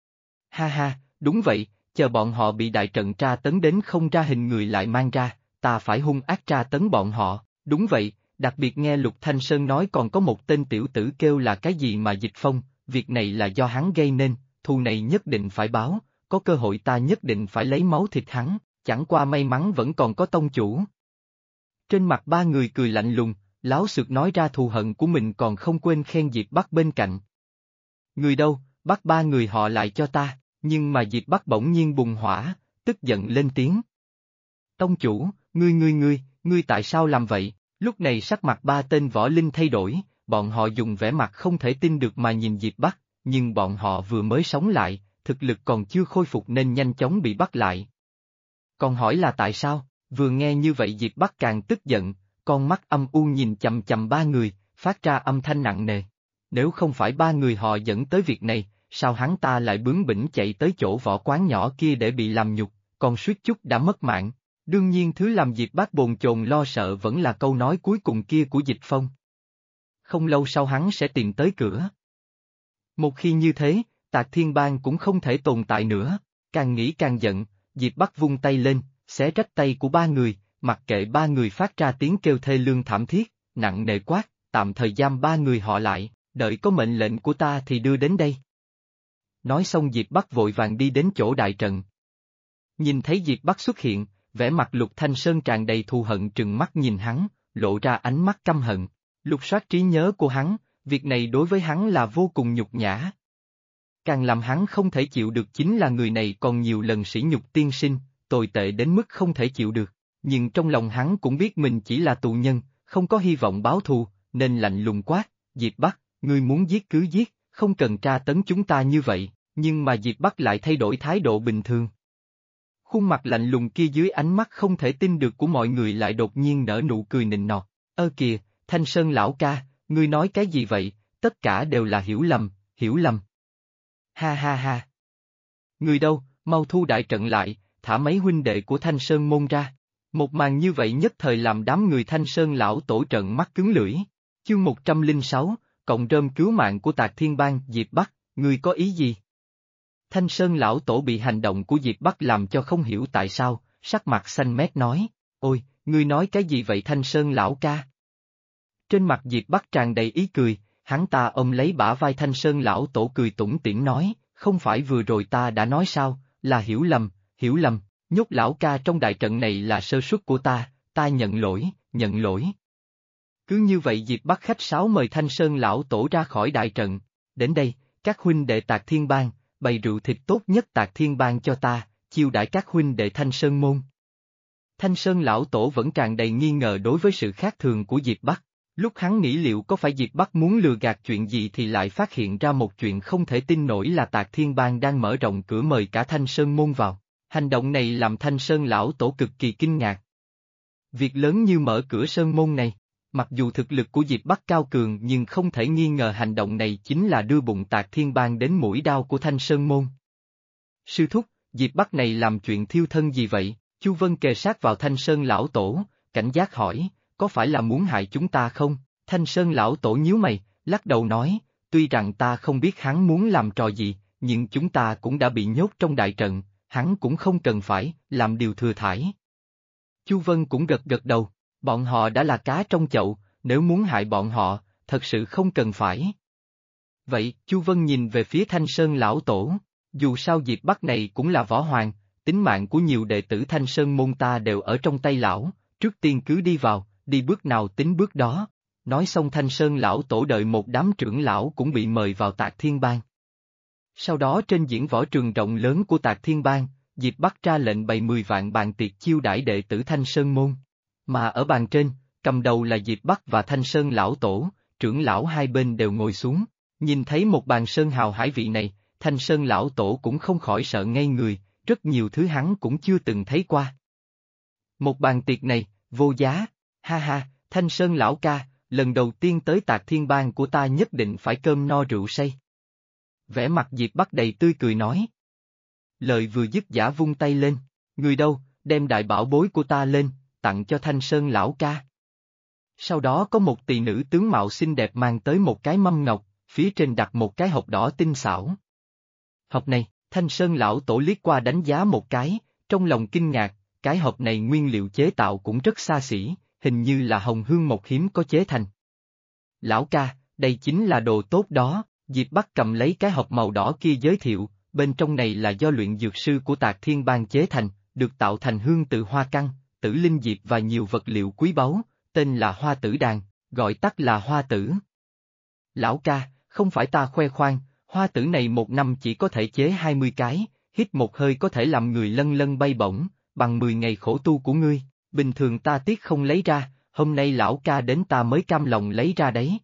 Ha ha, đúng vậy, chờ bọn họ bị đại trận tra tấn đến không ra hình người lại mang ra, ta phải hung ác tra tấn bọn họ, đúng vậy, đặc biệt nghe Lục Thanh Sơn nói còn có một tên tiểu tử kêu là cái gì mà Dịch Phong, việc này là do hắn gây nên, thù này nhất định phải báo, có cơ hội ta nhất định phải lấy máu thịt hắn, chẳng qua may mắn vẫn còn có tông chủ. Trên mặt 3 người cười lạnh lùng, láo xược nói ra thù hận của mình còn không quên khen Diệp Bắc bên cạnh. Người đâu, bắt 3 người họ lại cho ta, nhưng mà Diệp Bắc bỗng nhiên bùng hỏa, tức giận lên tiếng. Tông chủ, ngươi tại sao làm vậy? Lúc này sắc mặt 3 tên võ linh thay đổi, bọn họ dùng vẻ mặt không thể tin được mà nhìn Diệp Bắc, nhưng bọn họ vừa mới sống lại, thực lực còn chưa khôi phục nên nhanh chóng bị bắt lại. Còn hỏi là tại sao, vừa nghe như vậy Diệp Bắc càng tức giận, con mắt âm u nhìn chằm chằm 3 người, phát ra âm thanh nặng nề. Nếu không phải 3 người họ dẫn tới việc này, sao hắn ta lại bướng bỉnh chạy tới chỗ võ quán nhỏ kia để bị làm nhục, còn suýt chút đã mất mạng. Đương nhiên thứ làm Diệp Bắc bồn chồn lo sợ vẫn là câu nói cuối cùng kia của Dịch Phong. Không lâu sau hắn sẽ tìm tới cửa. Một khi như thế, Tạc Thiên Bang cũng không thể tồn tại nữa, càng nghĩ càng giận, Diệp Bắc vung tay lên, xé rách tay của 3 người, mặc kệ 3 người phát ra tiếng kêu thê lương thảm thiết, nặng nề quát, tạm thời giam 3 người họ lại, đợi có mệnh lệnh của ta thì đưa đến đây. Nói xong Diệp Bắc vội vàng đi đến chỗ đại trận. Nhìn thấy Diệp Bắc xuất hiện, vẻ mặt Lục Thanh Sơn tràn đầy thù hận trừng mắt nhìn hắn, lộ ra ánh mắt căm hận. Lục soát trí nhớ của hắn, việc này đối với hắn là vô cùng nhục nhã. Càng làm hắn không thể chịu được chính là người này còn nhiều lần sỉ nhục tiên sinh, tồi tệ đến mức không thể chịu được, nhưng trong lòng hắn cũng biết mình chỉ là tù nhân, không có hy vọng báo thù, nên lạnh lùng quát, Diệp Bắc, ngươi muốn giết cứ giết, không cần tra tấn chúng ta như vậy, nhưng mà Diệp Bắc lại thay đổi thái độ bình thường. Khuôn mặt lạnh lùng kia dưới ánh mắt không thể tin được của mọi người lại đột nhiên nở nụ cười nịnh nọt, ơ kìa, Thanh Sơn lão ca, ngươi nói cái gì vậy, tất cả đều là hiểu lầm, hiểu lầm. Ha ha ha. Ngươi đâu, mau thu đại trận lại, thả mấy huynh đệ của Thanh Sơn môn ra. Một màn như vậy nhất thời làm đám người Thanh Sơn lão tổ trợn mắt cứng lưỡi. Chương 106, cộng rơm cứu mạng của Tạc Thiên Bang. Diệp Bắc, ngươi có ý gì? Thanh Sơn lão tổ bị hành động của Diệp Bắc làm cho không hiểu tại sao, sắc mặt xanh mét nói, ôi, ngươi nói cái gì vậy Thanh Sơn lão ca? Trên mặt Diệp Bắc tràn đầy ý cười, hắn ta ôm lấy bả vai Thanh Sơn lão tổ cười tủm tỉm nói, không phải vừa rồi ta đã nói sao, là hiểu lầm, nhốt lão ca trong đại trận này là sơ suất của ta nhận lỗi, nhận lỗi. Cứ như vậy Diệp Bắc khách sáo mời Thanh Sơn lão tổ ra khỏi đại trận, đến đây, các huynh đệ Tạc Thiên Bang, bày rượu thịt tốt nhất Tạc Thiên Bang cho ta, chiêu đãi các huynh đệ Thanh Sơn môn. Thanh Sơn lão tổ vẫn tràn đầy nghi ngờ đối với sự khác thường của Diệp Bắc. Lúc hắn nghĩ liệu có phải Diệp Bắc muốn lừa gạt chuyện gì thì lại phát hiện ra một chuyện không thể tin nổi là Tạc Thiên Bang đang mở rộng cửa mời cả Thanh Sơn môn vào. Hành động này làm Thanh Sơn lão tổ cực kỳ kinh ngạc. Việc lớn như mở cửa sơn môn này, mặc dù thực lực của Diệp Bắc cao cường nhưng không thể nghi ngờ hành động này chính là đưa bụng Tạc Thiên Bang đến mũi đao của Thanh Sơn môn. Sư thúc, Diệp Bắc này làm chuyện thiêu thân gì vậy? Chu Vân kề sát vào Thanh Sơn lão tổ, cảnh giác hỏi, có phải là muốn hại chúng ta không? Thanh Sơn lão tổ nhíu mày, lắc đầu nói, tuy rằng ta không biết hắn muốn làm trò gì, nhưng chúng ta cũng đã bị nhốt trong đại trận, hắn cũng không cần phải làm điều thừa thãi. Chu Vân cũng gật gật đầu, bọn họ đã là cá trong chậu, nếu muốn hại bọn họ, thật sự không cần phải. Vậy, Chu Vân nhìn về phía Thanh Sơn lão tổ, dù sao Diệp Bắc này cũng là võ hoàng, tính mạng của nhiều đệ tử Thanh Sơn môn ta đều ở trong tay lão, trước tiên cứ đi vào, đi bước nào tính bước đó. Nói xong Thanh Sơn lão tổ đợi một đám trưởng lão cũng bị mời vào Tạc Thiên Bang. Sau đó trên diễn võ trường rộng lớn của Tạc Thiên Bang, Diệp Bắc ra lệnh bày 10 vạn bàn tiệc chiêu đãi đệ tử Thanh Sơn môn. Mà ở bàn trên, cầm đầu là Diệp Bắc và Thanh Sơn lão tổ, trưởng lão hai bên đều ngồi xuống. Nhìn thấy một bàn sơn hào hải vị này, Thanh Sơn lão tổ cũng không khỏi sợ ngây người, rất nhiều thứ hắn cũng chưa từng thấy qua. Một bàn tiệc này, vô giá, ha ha, Thanh Sơn lão ca, lần đầu tiên tới Tạc Thiên Bang của ta nhất định phải cơm no rượu say. Vẻ mặt Diệp Bắc đầy tươi cười nói. Lời vừa dứt giả vung tay lên, người đâu, đem đại bảo bối của ta lên, tặng cho Thanh Sơn lão ca. Sau đó có một tỳ nữ tướng mạo xinh đẹp mang tới một cái mâm ngọc, phía trên đặt một cái hộp đỏ tinh xảo. Hộp này, Thanh Sơn lão tổ liếc qua đánh giá một cái, trong lòng kinh ngạc, cái hộp này nguyên liệu chế tạo cũng rất xa xỉ, hình như là hồng hương mộc hiếm có chế thành. Lão ca, đây chính là đồ tốt đó, Diệp Bắc cầm lấy cái hộp màu đỏ kia giới thiệu, bên trong này là do luyện dược sư của Tạc Thiên Bang chế thành, được tạo thành hương từ hoa căn, tử linh diệp và nhiều vật liệu quý báu, tên là hoa tử đàn, gọi tắt là hoa tử. Lão ca, không phải ta khoe khoang, hoa tử này một năm chỉ có thể chế 20 cái, hít một hơi có thể làm người lân lân bay bổng, bằng 10 ngày khổ tu của ngươi, bình thường ta tiếc không lấy ra, hôm nay lão ca đến ta mới cam lòng lấy ra đấy.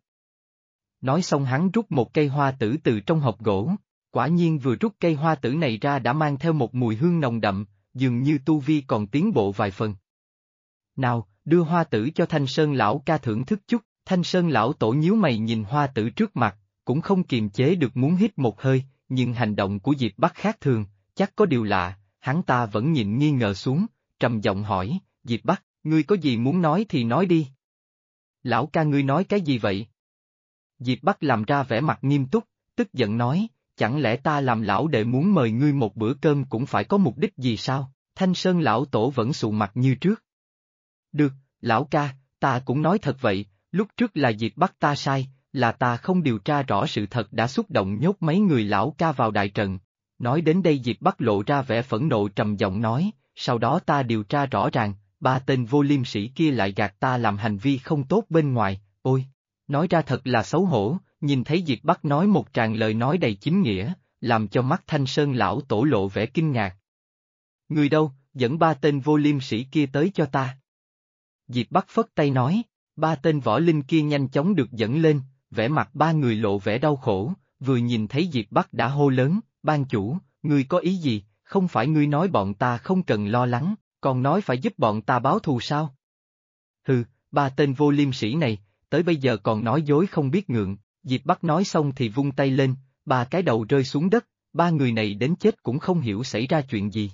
Nói xong hắn rút một cây hoa tử từ trong hộp gỗ, quả nhiên vừa rút cây hoa tử này ra đã mang theo một mùi hương nồng đậm, dường như tu vi còn tiến bộ vài phần. Nào, đưa hoa tử cho Thanh Sơn lão ca thưởng thức chút, Thanh Sơn lão tổ nhíu mày nhìn hoa tử trước mặt, cũng không kiềm chế được muốn hít một hơi, nhưng hành động của Diệp Bắc khác thường, chắc có điều lạ, hắn ta vẫn nhịn nghi ngờ xuống, trầm giọng hỏi, Diệp Bắc, ngươi có gì muốn nói thì nói đi. Lão ca ngươi nói cái gì vậy? Diệp Bắc làm ra vẻ mặt nghiêm túc, tức giận nói, chẳng lẽ ta làm lão đệ muốn mời ngươi một bữa cơm cũng phải có mục đích gì sao? Thanh Sơn lão tổ vẫn sụ mặt như trước. Được, lão ca, ta cũng nói thật vậy, lúc trước là Diệp Bắc ta sai, là ta không điều tra rõ sự thật đã xúc động nhốt mấy người lão ca vào đại trận. Nói đến đây Diệp Bắc lộ ra vẻ phẫn nộ trầm giọng nói, sau đó ta điều tra rõ ràng, ba tên vô liêm sĩ kia lại gạt ta làm hành vi không tốt bên ngoài, ôi, nói ra thật là xấu hổ, nhìn thấy Diệp Bắc nói một tràng lời nói đầy chính nghĩa, làm cho mắt Thanh Sơn lão tổ lộ vẻ kinh ngạc. Người đâu, dẫn ba tên vô liêm sĩ kia tới cho ta. Diệp Bắc phất tay nói, ba tên võ linh kia nhanh chóng được dẫn lên, vẻ mặt ba người lộ vẻ đau khổ, vừa nhìn thấy Diệp Bắc đã hô lớn, ban chủ, ngươi có ý gì, không phải ngươi nói bọn ta không cần lo lắng, còn nói phải giúp bọn ta báo thù sao? Hừ, ba tên vô liêm sĩ này, tới bây giờ còn nói dối không biết ngượng. Diệp Bắc nói xong thì vung tay lên, 3 cái đầu rơi xuống đất, 3 người này đến chết cũng không hiểu xảy ra chuyện gì.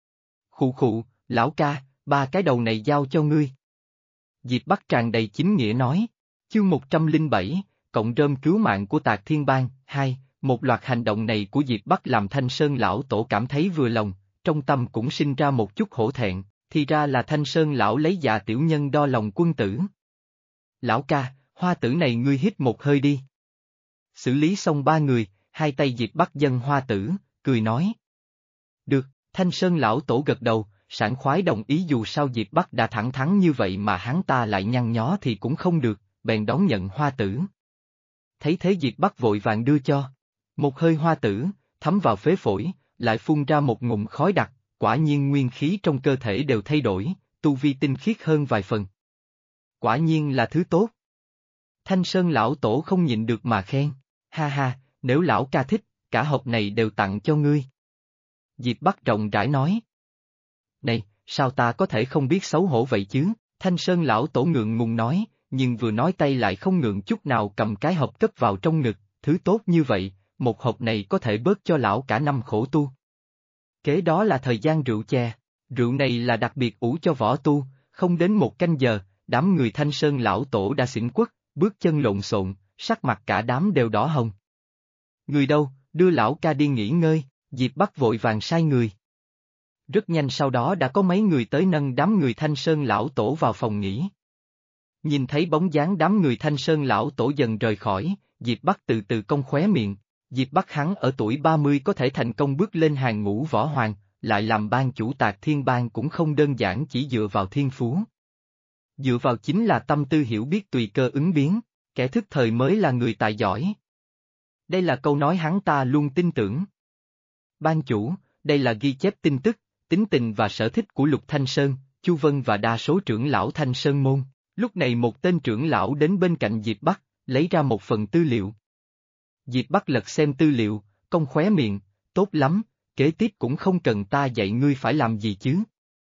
Khụ khụ, lão ca, 3 cái đầu này giao cho ngươi. Diệp Bắc tràn đầy chính nghĩa nói. Chương 107, cộng rơm cứu mạng của Tạc Thiên Bang, 2, một loạt hành động này của Diệp Bắc làm Thanh Sơn lão tổ cảm thấy vừa lòng, trong tâm cũng sinh ra một chút hổ thẹn, thì ra là Thanh Sơn lão lấy dạ tiểu nhân đo lòng quân tử. Lão ca, hoa tử này ngươi hít một hơi đi. Xử lý xong 3 người, 2 tay Diệp Bắc dâng hoa tử, cười nói. Được, Thanh Sơn lão tổ gật đầu, sảng khoái đồng ý dù sao Diệp Bắc đã thẳng thắn như vậy mà hắn ta lại nhăn nhó thì cũng không được, bèn đón nhận hoa tử. Thấy thế Diệp Bắc vội vàng đưa cho. Một hơi hoa tử, thấm vào phế phổi, lại phun ra một ngụm khói đặc, quả nhiên nguyên khí trong cơ thể đều thay đổi, tu vi tinh khiết hơn vài phần. Quả nhiên là thứ tốt. Thanh Sơn lão tổ không nhịn được mà khen, ha ha, nếu lão ca thích, cả hộp này đều tặng cho ngươi. Diệp Bắc rộng rãi nói. Này, sao ta có thể không biết xấu hổ vậy chứ, Thanh Sơn lão tổ ngượng ngùng nói, nhưng vừa nói tay lại không ngượng chút nào cầm cái hộp cất vào trong ngực, thứ tốt như vậy, một hộp này có thể bớt cho lão cả năm khổ tu. Kế đó là thời gian rượu chè, rượu này là đặc biệt ủ cho võ tu, không đến 1 canh giờ, đám người Thanh Sơn lão tổ đã xỉn quất, bước chân lộn xộn, sắc mặt cả đám đều đỏ hồng. Người đâu, đưa lão ca đi nghỉ ngơi, Diệp Bắc vội vàng sai người. Rất nhanh sau đó đã có mấy người tới nâng đám người Thanh Sơn lão tổ vào phòng nghỉ. Nhìn thấy bóng dáng đám người Thanh Sơn lão tổ dần rời khỏi, Diệp Bắc từ từ cong khóe miệng. Diệp Bắc hắn ở tuổi 30 có thể thành công bước lên hàng ngũ võ hoàng, lại làm ban chủ Tạc Thiên Bang cũng không đơn giản chỉ dựa vào thiên phú. Dựa vào chính là tâm tư hiểu biết tùy cơ ứng biến, kẻ thức thời mới là người tài giỏi. Đây là câu nói hắn ta luôn tin tưởng. Ban chủ, đây là ghi chép tin tức, tính tình và sở thích của Lục Thanh Sơn, Chu Vân và đa số trưởng lão Thanh Sơn môn. Lúc này một tên trưởng lão đến bên cạnh Diệp Bắc, lấy ra một phần tư liệu. Diệp Bắc lật xem tư liệu, cong khóe miệng, tốt lắm, kế tiếp cũng không cần ta dạy ngươi phải làm gì chứ.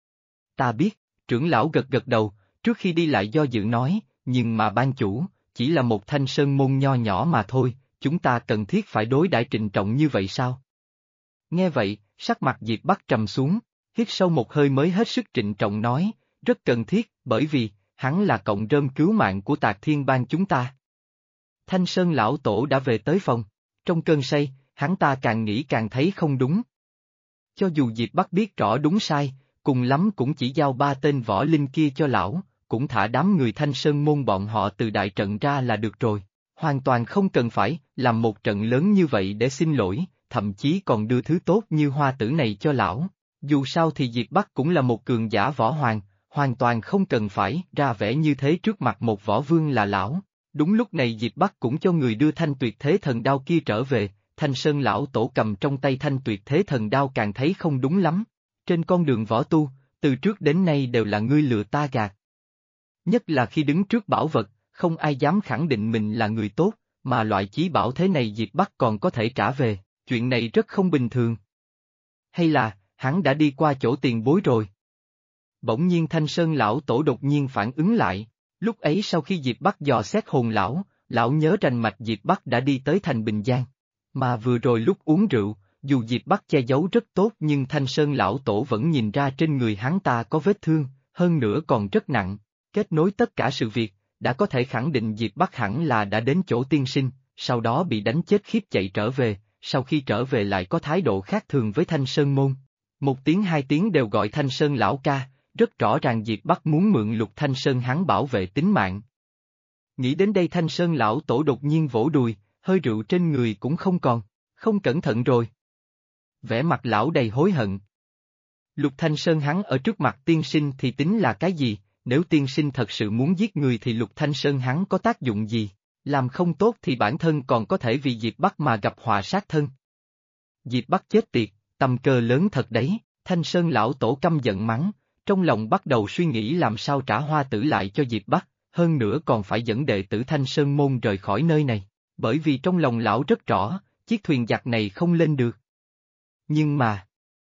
Ta biết, trưởng lão gật gật đầu, trước khi đi lại do dự nói, nhưng mà ban chủ, chỉ là một Thanh Sơn môn nho nhỏ mà thôi, chúng ta cần thiết phải đối đãi trịnh trọng như vậy sao? Nghe vậy, sắc mặt Diệp Bắc trầm xuống, hít sâu một hơi mới hết sức trịnh trọng nói, rất cần thiết, bởi vì, hắn là cộng rơm cứu mạng của Tạc Thiên Bang chúng ta. Thanh Sơn lão tổ đã về tới phòng, trong cơn say, hắn ta càng nghĩ càng thấy không đúng. Cho dù Diệp Bắc biết rõ đúng sai, cùng lắm cũng chỉ giao 3 tên võ linh kia cho lão, cũng thả đám người Thanh Sơn môn bọn họ từ đại trận ra là được rồi, hoàn toàn không cần phải làm một trận lớn như vậy để xin lỗi, thậm chí còn đưa thứ tốt như hoa tử này cho lão. Dù sao thì Diệp Bắc cũng là một cường giả võ hoàng, hoàn toàn không cần phải ra vẻ như thế trước mặt một võ vương là lão. Đúng lúc này Diệp Bắc cũng cho người đưa thanh tuyệt thế thần đao kia trở về, Thanh Sơn lão tổ cầm trong tay thanh tuyệt thế thần đao càng thấy không đúng lắm. Trên con đường võ tu, từ trước đến nay đều là ngươi lừa ta gạt. Nhất là khi đứng trước bảo vật, không ai dám khẳng định mình là người tốt, mà loại chí bảo thế này Diệp Bắc còn có thể trả về, chuyện này rất không bình thường. Hay là, hắn đã đi qua chỗ tiền bối rồi? Bỗng nhiên Thanh Sơn lão tổ đột nhiên phản ứng lại, lúc ấy sau khi Diệp Bắc dò xét hồn lão nhớ rành mạch Diệp Bắc đã đi tới thành Bình Giang. Mà vừa rồi lúc uống rượu, dù Diệp Bắc che giấu rất tốt nhưng Thanh Sơn lão tổ vẫn nhìn ra trên người hắn ta có vết thương, hơn nữa còn rất nặng. Kết nối tất cả sự việc, đã có thể khẳng định Diệp Bắc hẳn là đã đến chỗ tiên sinh, sau đó bị đánh chết khiếp chạy trở về, sau khi trở về lại có thái độ khác thường với Thanh Sơn môn. 1 tiếng 2 tiếng đều gọi Thanh Sơn lão ca, rất rõ ràng Diệp Bắc muốn mượn Lục Thanh Sơn hắn bảo vệ tính mạng. Nghĩ đến đây Thanh Sơn lão tổ đột nhiên vỗ đùi, hơi rượu trên người cũng không còn, không cẩn thận rồi. Vẻ mặt lão đầy hối hận. Lục Thanh Sơn hắn ở trước mặt tiên sinh thì tính là cái gì, nếu tiên sinh thật sự muốn giết người thì Lục Thanh Sơn hắn có tác dụng gì, làm không tốt thì bản thân còn có thể vì Diệp Bắc mà gặp họa sát thân. Diệp Bắc chết tiệt, tâm cơ lớn thật đấy, Thanh Sơn lão tổ căm giận mắng, trong lòng bắt đầu suy nghĩ làm sao trả hoa tử lại cho Diệp Bắc, hơn nữa còn phải dẫn đệ tử Thanh Sơn môn rời khỏi nơi này, bởi vì trong lòng lão rất rõ, chiếc thuyền giặc này không lên được. Nhưng mà,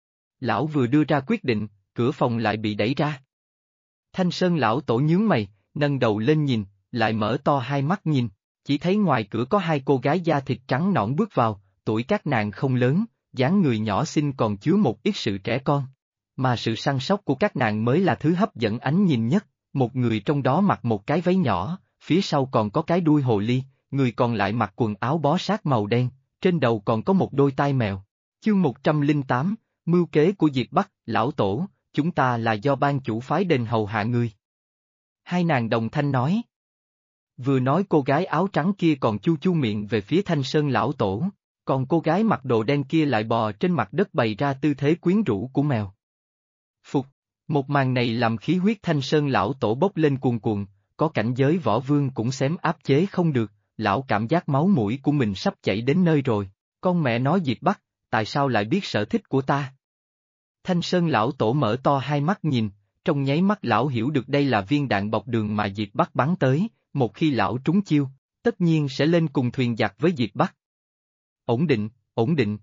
lão vừa đưa ra quyết định, cửa phòng lại bị đẩy ra. Thanh Sơn lão tổ nhướng mày, nâng đầu lên nhìn, lại mở to hai mắt nhìn, chỉ thấy ngoài cửa có hai cô gái da thịt trắng nõn bước vào, tuổi các nàng không lớn, dáng người nhỏ xinh còn chứa một ít sự trẻ con. Mà sự săn sóc của các nàng mới là thứ hấp dẫn ánh nhìn nhất, một người trong đó mặc một cái váy nhỏ, phía sau còn có cái đuôi hồ ly, người còn lại mặc quần áo bó sát màu đen, trên đầu còn có một đôi tai mèo. Chương 108, Mưu kế của Diệp Bắc, lão tổ, chúng ta là do ban chủ phái đền hầu hạ ngươi. Hai nàng đồng thanh nói. Vừa nói cô gái áo trắng kia còn chu chu miệng về phía Thanh Sơn lão tổ, còn cô gái mặc đồ đen kia lại bò trên mặt đất bày ra tư thế quyến rũ của mèo. Phục, một màn này làm khí huyết Thanh Sơn lão tổ bốc lên cuồn cuộn, có cảnh giới võ vương cũng xém áp chế không được, lão cảm giác máu mũi của mình sắp chảy đến nơi rồi, con mẹ nó Diệp Bắc, tại sao lại biết sở thích của ta? Thanh Sơn lão tổ mở to hai mắt nhìn, trong nháy mắt lão hiểu được đây là viên đạn bọc đường mà Diệp Bắc bắn tới, một khi lão trúng chiêu, tất nhiên sẽ lên cùng thuyền giặc với Diệp Bắc. Ổn định, ổn định.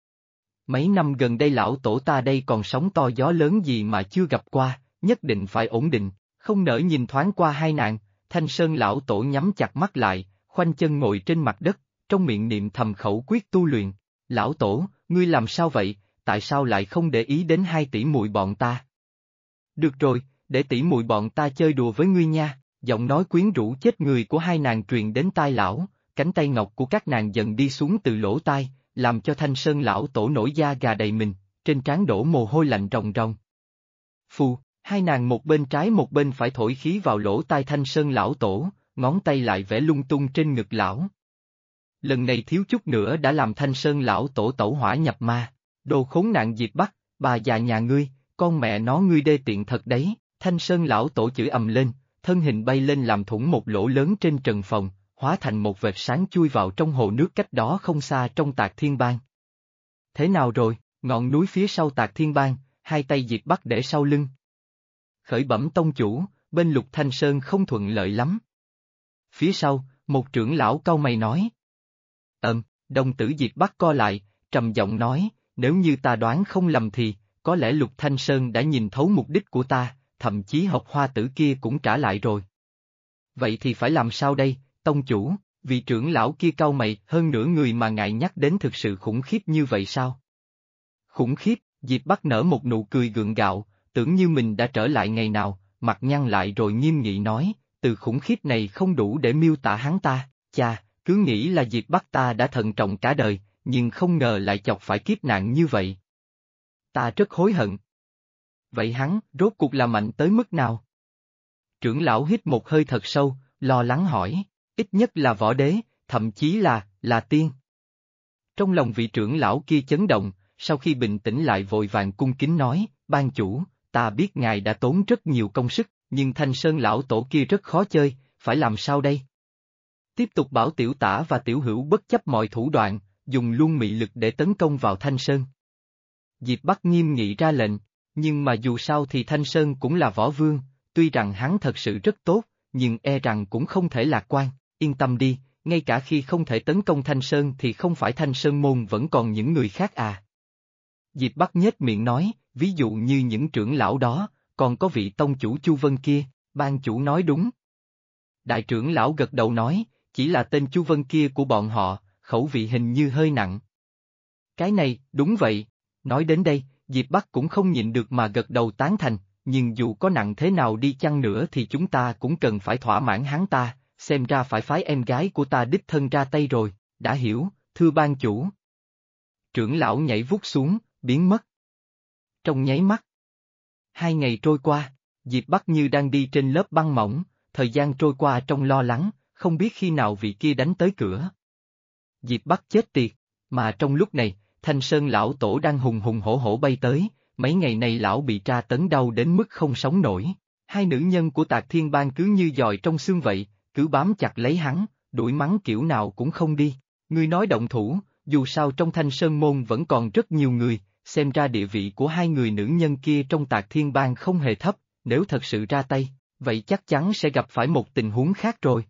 Mấy năm gần đây lão tổ ta đây còn sóng to gió lớn gì mà chưa gặp qua, nhất định phải ổn định, không nỡ nhìn thoáng qua hai nạn, Thanh Sơn lão tổ nhắm chặt mắt lại, khoanh chân ngồi trên mặt đất, trong miệng niệm thầm khẩu quyết tu luyện. Lão tổ, ngươi làm sao vậy, tại sao lại không để ý đến hai tỷ muội bọn ta? Được rồi, để tỷ muội bọn ta chơi đùa với ngươi nha, giọng nói quyến rũ chết người của hai nàng truyền đến tai lão, cánh tay ngọc của các nàng dần đi xuống từ lỗ tai, làm cho Thanh Sơn lão tổ nổi da gà đầy mình, trên trán đổ mồ hôi lạnh ròng ròng. Phù, hai nàng một bên trái một bên phải thổi khí vào lỗ tai Thanh Sơn lão tổ, ngón tay lại vẽ lung tung trên ngực lão. Lần này thiếu chút nữa đã làm Thanh Sơn lão tổ tẩu hỏa nhập ma, đồ khốn nạn Diệp Bắc, bà già nhà ngươi, con mẹ nó ngươi đê tiện thật đấy, Thanh Sơn lão tổ chửi ầm lên, thân hình bay lên làm thủng một lỗ lớn trên trần phòng, hóa thành một vệt sáng chui vào trong hồ nước cách đó không xa trong Tạc Thiên Bang. Thế nào rồi, ngọn núi phía sau Tạc Thiên Bang, hai tay Diệp Bắc để sau lưng. Khởi bẩm tông chủ, bên Lục Thanh Sơn không thuận lợi lắm. Phía sau, một trưởng lão cau mày nói. Đồng tử Diệp Bắc co lại, trầm giọng nói, nếu như ta đoán không lầm thì, có lẽ Lục Thanh Sơn đã nhìn thấu mục đích của ta, thậm chí học hoa tử kia cũng trả lại rồi. Vậy thì phải làm sao đây, tông chủ, vị trưởng lão kia cau mày, hơn nửa người mà ngại nhắc đến thực sự khủng khiếp như vậy sao? Khủng khiếp, Diệp Bắc nở một nụ cười gượng gạo, tưởng như mình đã trở lại ngày nào, mặt nhăn lại rồi nghiêm nghị nói, từ khủng khiếp này không đủ để miêu tả hắn ta, chà, cứ nghĩ là Diệp Bắc ta đã thận trọng cả đời, nhưng không ngờ lại chọc phải kiếp nạn như vậy. Ta rất hối hận. Vậy hắn, rốt cuộc là mạnh tới mức nào? Trưởng lão hít một hơi thật sâu, lo lắng hỏi, ít nhất là võ đế, thậm chí là tiên. Trong lòng vị trưởng lão kia chấn động, sau khi bình tĩnh lại vội vàng cung kính nói, ban chủ, ta biết ngài đã tốn rất nhiều công sức, nhưng Thanh Sơn lão tổ kia rất khó chơi, phải làm sao đây? Tiếp tục bảo tiểu tả và tiểu hữu bất chấp mọi thủ đoạn, dùng luôn mị lực để tấn công vào Thanh Sơn. Diệp Bắc nghiêm nghị ra lệnh, nhưng mà dù sao thì Thanh Sơn cũng là võ vương, tuy rằng hắn thật sự rất tốt, nhưng e rằng cũng không thể lạc quan, yên tâm đi, ngay cả khi không thể tấn công Thanh Sơn thì không phải Thanh Sơn môn vẫn còn những người khác à. Diệp Bắc nhếch miệng nói, ví dụ như những trưởng lão đó, còn có vị tông chủ Chu Vân kia, ban chủ nói đúng. Đại trưởng lão gật đầu nói, chỉ là tên Chu Vân kia của bọn họ, khẩu vị hình như hơi nặng. Cái này, đúng vậy, nói đến đây, Diệp Bắc cũng không nhịn được mà gật đầu tán thành, nhưng dù có nặng thế nào đi chăng nữa thì chúng ta cũng cần phải thỏa mãn hắn ta, xem ra phải phái em gái của ta đích thân ra tay rồi, đã hiểu, thưa ban chủ. Trưởng lão nhảy vút xuống, biến mất. Trong nháy mắt. 2 ngày trôi qua, Diệp Bắc như đang đi trên lớp băng mỏng, thời gian trôi qua trong lo lắng, không biết khi nào vị kia đánh tới cửa. Diệp Bắc chết tiệt, mà trong lúc này, Thanh Sơn lão tổ đang hùng hùng hổ hổ bay tới, mấy ngày nay lão bị tra tấn đau đến mức không sống nổi. Hai nữ nhân của Tạc Thiên Bang cứ như giòi trong xương vậy, cứ bám chặt lấy hắn, đuổi mắng kiểu nào cũng không đi. Ngươi nói động thủ, dù sao trong Thanh Sơn môn vẫn còn rất nhiều người, xem ra địa vị của hai người nữ nhân kia trong Tạc Thiên Bang không hề thấp, nếu thật sự ra tay, vậy chắc chắn sẽ gặp phải một tình huống khác rồi.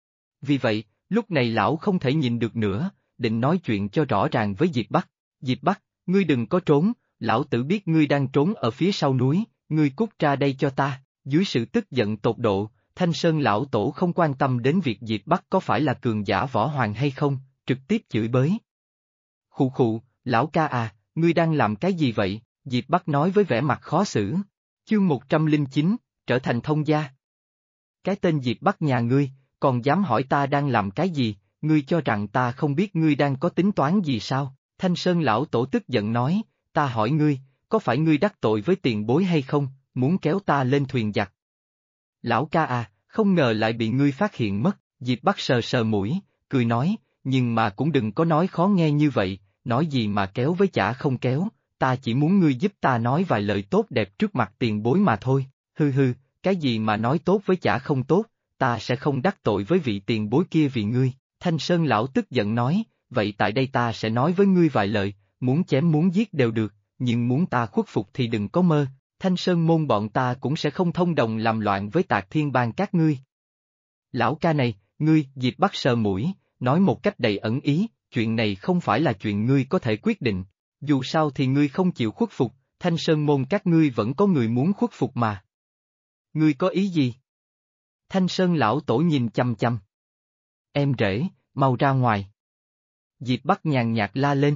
Vì vậy, lúc này lão không thể nhìn được nữa, định nói chuyện cho rõ ràng với Diệp Bắc. Diệp Bắc, ngươi đừng có trốn, lão tử biết ngươi đang trốn ở phía sau núi, ngươi cút ra đây cho ta. Dưới sự tức giận tột độ, Thanh Sơn lão tổ không quan tâm đến việc Diệp Bắc có phải là cường giả võ hoàng hay không, trực tiếp chửi bới. Khụ khụ, lão ca à, ngươi đang làm cái gì vậy? Diệp Bắc nói với vẻ mặt khó xử. Chương 109, trở thành thông gia. Cái tên Diệp Bắc nhà ngươi, còn dám hỏi ta đang làm cái gì, ngươi cho rằng ta không biết ngươi đang có tính toán gì sao? Thanh Sơn lão tổ tức giận nói, ta hỏi ngươi, có phải ngươi đắc tội với tiền bối hay không, muốn kéo ta lên thuyền giặc? Lão ca à, không ngờ lại bị ngươi phát hiện mất, Diệp Bắc sờ sờ mũi, cười nói, nhưng mà cũng đừng có nói khó nghe như vậy, nói gì mà kéo với chả không kéo, ta chỉ muốn ngươi giúp ta nói vài lời tốt đẹp trước mặt tiền bối mà thôi, hư hư, cái gì mà nói tốt với chả không tốt, ta sẽ không đắc tội với vị tiền bối kia vì ngươi. Thanh Sơn lão tức giận nói, vậy tại đây ta sẽ nói với ngươi vài lời, muốn chém muốn giết đều được, nhưng muốn ta khuất phục thì đừng có mơ, Thanh Sơn môn bọn ta cũng sẽ không thông đồng làm loạn với Tạc Thiên Bang các ngươi. Lão ca này, ngươi, Diệp Bắc sờ mũi, nói một cách đầy ẩn ý, chuyện này không phải là chuyện ngươi có thể quyết định, dù sao thì ngươi không chịu khuất phục, Thanh Sơn môn các ngươi vẫn có người muốn khuất phục mà. Ngươi có ý gì? Thanh Sơn lão tổ nhìn chăm chăm. Em rể, mau ra ngoài. Diệp Bắc nhàn nhạt la lên.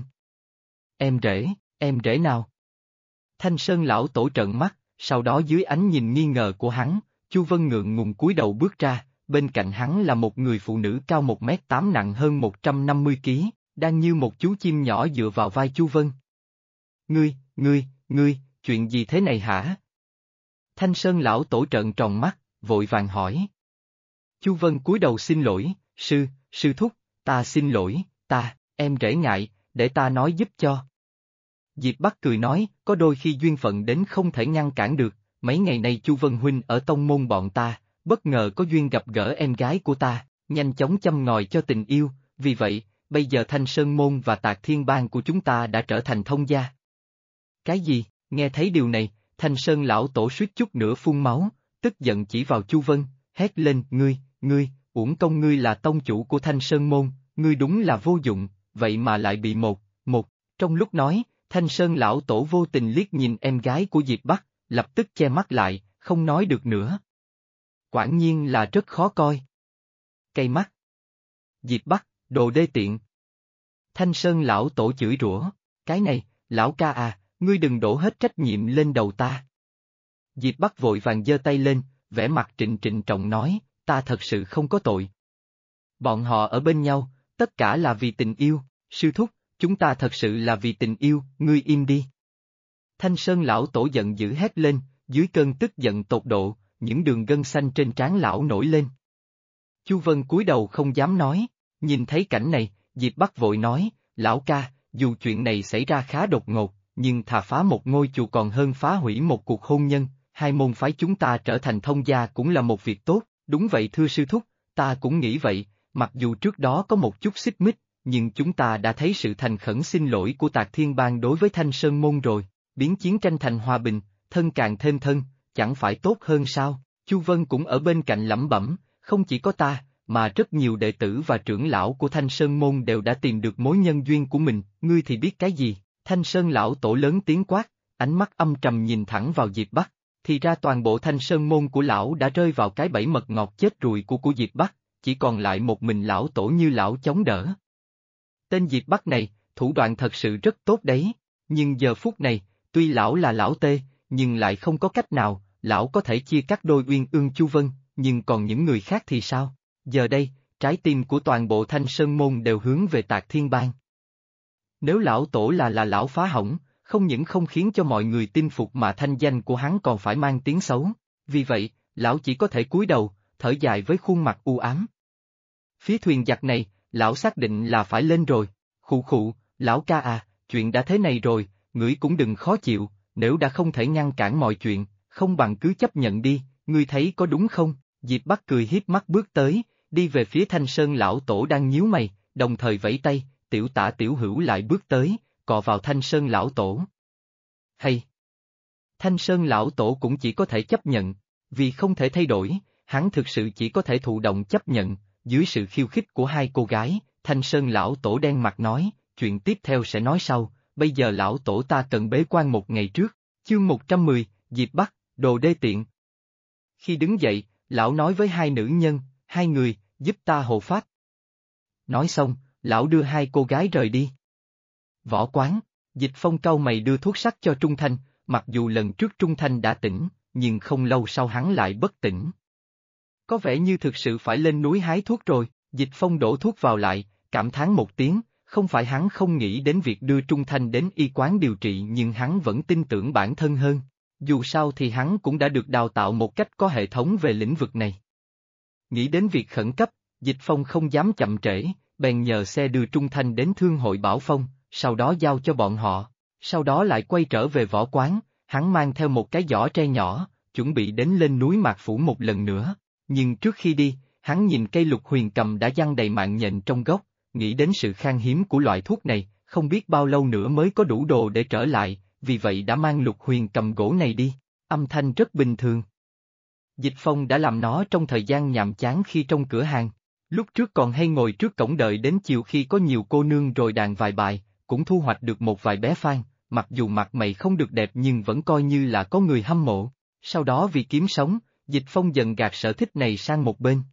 Em rể nào? Thanh Sơn lão tổ trợn mắt, sau đó dưới ánh nhìn nghi ngờ của hắn, Chu Vân ngượng ngùng cúi đầu bước ra, bên cạnh hắn là một người phụ nữ cao 1m8 nặng hơn 150 kg, đang như một chú chim nhỏ dựa vào vai Chu Vân. Ngươi, chuyện gì thế này hả? Thanh Sơn lão tổ trợn tròn mắt, vội vàng hỏi. Chu Vân cúi đầu xin lỗi, sư thúc, ta xin lỗi, em rể ngại, để ta nói giúp cho. Diệp Bắc cười nói, có đôi khi duyên phận đến không thể ngăn cản được, mấy ngày nay Chu Vân huynh ở tông môn bọn ta, bất ngờ có duyên gặp gỡ em gái của ta, nhanh chóng châm ngòi cho tình yêu, vì vậy, bây giờ Thanh Sơn môn và Tạc Thiên Bang của chúng ta đã trở thành thông gia. Cái gì? Nghe thấy điều này, Thanh Sơn lão tổ suýt chút nữa phun máu, tức giận chỉ vào Chu Vân, hét lên, ngươi, uổng công ngươi là tông chủ của Thanh Sơn môn, ngươi đúng là vô dụng, vậy mà lại bị một, trong lúc nói, Thanh Sơn lão tổ vô tình liếc nhìn em gái của Diệp Bắc, lập tức che mắt lại, không nói được nữa. Quả nhiên là rất khó coi. Cây mắt. Diệp Bắc, đồ đê tiện. Thanh Sơn lão tổ chửi rủa, cái này, lão ca à, ngươi đừng đổ hết trách nhiệm lên đầu ta. Diệp Bắc vội vàng giơ tay lên, vẻ mặt trịnh trọng nói, ta thật sự không có tội. Bọn họ ở bên nhau, tất cả là vì tình yêu, sư thúc, chúng ta thật sự là vì tình yêu, ngươi im đi. Thanh Sơn lão tổ giận dữ hét lên, dưới cơn tức giận tột độ, những đường gân xanh trên trán lão nổi lên. Chu Vân cúi đầu không dám nói, nhìn thấy cảnh này, Diệp Bắc vội nói, lão ca, dù chuyện này xảy ra khá đột ngột, nhưng thà phá một ngôi chùa còn hơn phá hủy một cuộc hôn nhân, hai môn phái chúng ta trở thành thông gia cũng là một việc tốt, đúng vậy thưa sư thúc, ta cũng nghĩ vậy, mặc dù trước đó có một chút xích mích, nhưng chúng ta đã thấy sự thành khẩn xin lỗi của Tạc Thiên Bang đối với Thanh Sơn môn rồi, biến chiến tranh thành hòa bình, thân càng thêm thân, chẳng phải tốt hơn sao? Chu Vân cũng ở bên cạnh lẩm bẩm, không chỉ có ta, mà rất nhiều đệ tử và trưởng lão của Thanh Sơn môn đều đã tìm được mối nhân duyên của mình, ngươi thì biết cái gì? Thanh Sơn lão tổ lớn tiếng quát, ánh mắt âm trầm nhìn thẳng vào Diệp Bắc, thì ra toàn bộ Thanh Sơn môn của lão đã rơi vào cái bẫy mật ngọt chết ruồi của Diệp Bắc, chỉ còn lại một mình lão tổ như lão chống đỡ. Tên Diệp Bắc này, thủ đoạn thật sự rất tốt đấy, nhưng giờ phút này, tuy lão là lão tê, nhưng lại không có cách nào, lão có thể chia cắt đôi Uyên Ương Chu Vân, nhưng còn những người khác thì sao? Giờ đây, trái tim của toàn bộ Thanh Sơn môn đều hướng về Tạc Thiên Bang. Nếu lão tổ là lão phá hỏng, không những không khiến cho mọi người tin phục mà thanh danh của hắn còn phải mang tiếng xấu, vì vậy, lão chỉ có thể cúi đầu, thở dài với khuôn mặt u ám. Phía thuyền giặc này, lão xác định là phải lên rồi, khụ, lão ca à, chuyện đã thế này rồi, ngươi cũng đừng khó chịu, nếu đã không thể ngăn cản mọi chuyện, không bằng cứ chấp nhận đi, ngươi thấy có đúng không? Diệp Bắc cười hiếp mắt bước tới, đi về phía Thanh Sơn lão tổ đang nhíu mày, đồng thời vẫy tay, Tiểu Tả Tiểu Hữu lại bước tới, cọ vào Thanh Sơn lão tổ. Hay! Thanh Sơn lão tổ cũng chỉ có thể chấp nhận, vì không thể thay đổi, hắn thực sự chỉ có thể thụ động chấp nhận, dưới sự khiêu khích của hai cô gái, Thanh Sơn lão tổ đen mặt nói, chuyện tiếp theo sẽ nói sau, bây giờ lão tổ ta cần bế quan một ngày trước, chương 110, Diệp Bắc, đồ đê tiện. Khi đứng dậy, Lão nói với hai nữ nhân, hai người, giúp ta hộ pháp. Nói xong, lão đưa hai cô gái rời đi. Võ quán, Dịch Phong cau mày đưa thuốc sắc cho Trung Thanh, mặc dù lần trước Trung Thanh đã tỉnh, nhưng không lâu sau hắn lại bất tỉnh. Có vẻ như thực sự phải lên núi hái thuốc rồi, Dịch Phong đổ thuốc vào lại, cảm thán một tiếng, không phải hắn không nghĩ đến việc đưa Trung Thanh đến y quán điều trị nhưng hắn vẫn tin tưởng bản thân hơn. Dù sao thì hắn cũng đã được đào tạo một cách có hệ thống về lĩnh vực này. Nghĩ đến việc khẩn cấp, Dịch Phong không dám chậm trễ, bèn nhờ xe đưa Trung Thanh đến Thương hội Bảo Phong, sau đó giao cho bọn họ, sau đó lại quay trở về võ quán, hắn mang theo một cái giỏ tre nhỏ, chuẩn bị đến lên núi Mạc Phủ một lần nữa, nhưng trước khi đi, hắn nhìn cây lục huyền cầm đã giăng đầy mạng nhện trong gốc, nghĩ đến sự khan hiếm của loại thuốc này, không biết bao lâu nữa mới có đủ đồ để trở lại, vì vậy đã mang lục huyền cầm gỗ này đi, âm thanh rất bình thường. Dịch Phong đã làm nó trong thời gian nhàm chán khi trong cửa hàng. Lúc trước còn hay ngồi trước cổng đợi đến chiều khi có nhiều cô nương rồi đàn vài bài, cũng thu hoạch được một vài bé fan, mặc dù mặt mày không được đẹp nhưng vẫn coi như là có người hâm mộ. Sau đó vì kiếm sống, Dịch Phong dần gạt sở thích này sang một bên.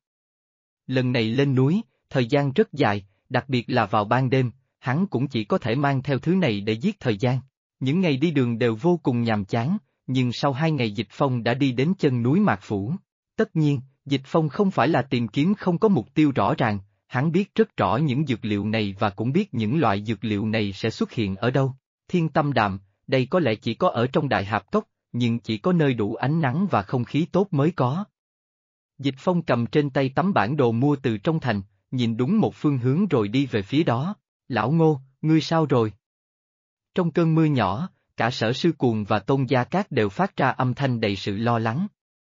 Lần này lên núi, thời gian rất dài, đặc biệt là vào ban đêm, hắn cũng chỉ có thể mang theo thứ này để giết thời gian. Những ngày đi đường đều vô cùng nhàm chán, nhưng sau 2 ngày Dịch Phong đã đi đến chân núi Mạc Phủ. Tất nhiên, Dịch Phong không phải là tìm kiếm không có mục tiêu rõ ràng, hắn biết rất rõ những dược liệu này và cũng biết những loại dược liệu này sẽ xuất hiện ở đâu. Thiên Tâm Đàm, đây có lẽ chỉ có ở trong Đại Hạp Cốc, nhưng chỉ có nơi đủ ánh nắng và không khí tốt mới có. Dịch Phong cầm trên tay tấm bản đồ mua từ trong thành, nhìn đúng một phương hướng rồi đi về phía đó. Lão Ngô, ngươi sao rồi? Trong cơn mưa nhỏ, cả Sở Sư Cuồng và Tôn Gia Cát đều phát ra âm thanh đầy sự lo lắng.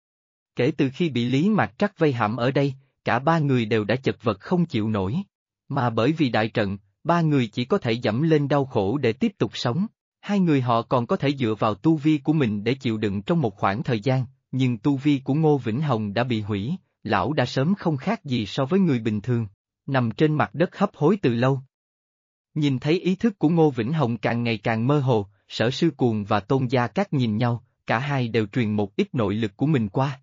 Kể từ khi bị Lý Mạc Trắc vây hãm ở đây, cả ba người đều đã chật vật không chịu nổi. Mà bởi vì đại trận, ba người chỉ có thể dẫm lên đau khổ để tiếp tục sống. Hai người họ còn có thể dựa vào tu vi của mình để chịu đựng trong một khoảng thời gian, nhưng tu vi của Ngô Vĩnh Hồng đã bị hủy, lão đã sớm không khác gì so với người bình thường, nằm trên mặt đất hấp hối từ lâu. Nhìn thấy ý thức của Ngô Vĩnh Hồng càng ngày càng mơ hồ, Sở Sư Cuồng và Tôn Gia Cát nhìn nhau, cả hai đều truyền một ít nội lực của mình qua.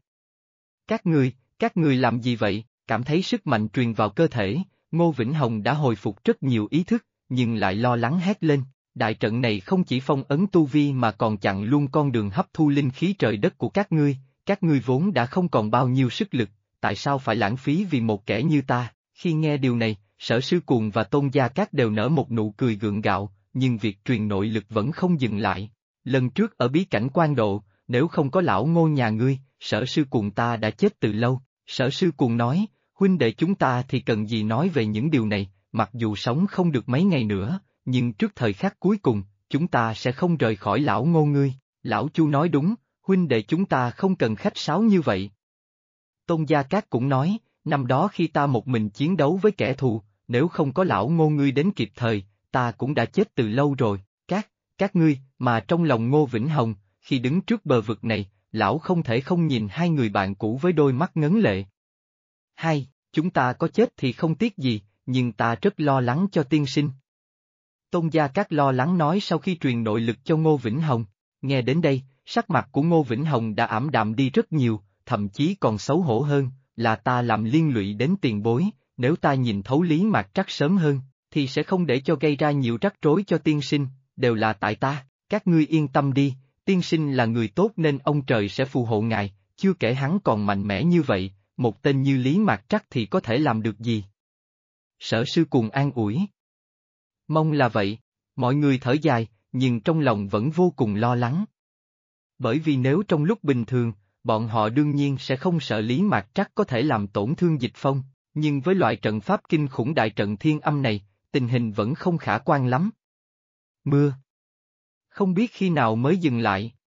Các người làm gì vậy? Cảm thấy sức mạnh truyền vào cơ thể, Ngô Vĩnh Hồng đã hồi phục rất nhiều ý thức, nhưng lại lo lắng hét lên, đại trận này không chỉ phong ấn tu vi mà còn chặn luôn con đường hấp thu linh khí trời đất của các ngươi vốn đã không còn bao nhiêu sức lực, tại sao phải lãng phí vì một kẻ như ta? Khi nghe điều này, Sở Sư Cuồng và Tôn Gia Cát đều nở một nụ cười gượng gạo, nhưng việc truyền nội lực vẫn không dừng lại. Lần trước ở bí cảnh Quan Độ, nếu không có lão Ngô nhà ngươi, Sở Sư Cuồng ta đã chết từ lâu. Sở Sư Cuồng nói, huynh đệ chúng ta thì cần gì nói về những điều này, mặc dù sống không được mấy ngày nữa, nhưng trước thời khắc cuối cùng, chúng ta sẽ không rời khỏi lão Ngô ngươi. Lão Chu nói đúng, huynh đệ chúng ta không cần khách sáo như vậy. Tôn Gia Cát cũng nói, năm đó khi ta một mình chiến đấu với kẻ thù, nếu không có lão Ngô ngươi đến kịp thời, ta cũng đã chết từ lâu rồi. Các ngươi, mà trong lòng Ngô Vĩnh Hồng, khi đứng trước bờ vực này, lão không thể không nhìn hai người bạn cũ với đôi mắt ngấn lệ. Hai, chúng ta có chết thì không tiếc gì, nhưng ta rất lo lắng cho tiên sinh. Tôn Gia Cát lo lắng nói sau khi truyền nội lực cho Ngô Vĩnh Hồng. Nghe đến đây, sắc mặt của Ngô Vĩnh Hồng đã ảm đạm đi rất nhiều, thậm chí còn xấu hổ hơn, là ta làm liên lụy đến tiền bối, nếu ta nhìn thấu Lý Mạc Trắc sớm hơn, thì sẽ không để cho gây ra nhiều rắc rối cho tiên sinh, đều là tại ta, các ngươi yên tâm đi, tiên sinh là người tốt nên ông trời sẽ phù hộ ngài, chưa kể hắn còn mạnh mẽ như vậy, một tên như Lý Mạc Trắc thì có thể làm được gì? Sở Sư Cuồng an ủi. Mong là vậy, mọi người thở dài, nhưng trong lòng vẫn vô cùng lo lắng. Bởi vì nếu trong lúc bình thường, bọn họ đương nhiên sẽ không sợ Lý Mạc Trắc có thể làm tổn thương Dịch Phong, nhưng với loại trận pháp kinh khủng đại trận thiên âm này, tình hình vẫn không khả quan lắm. Mưa. Không biết khi nào mới dừng lại.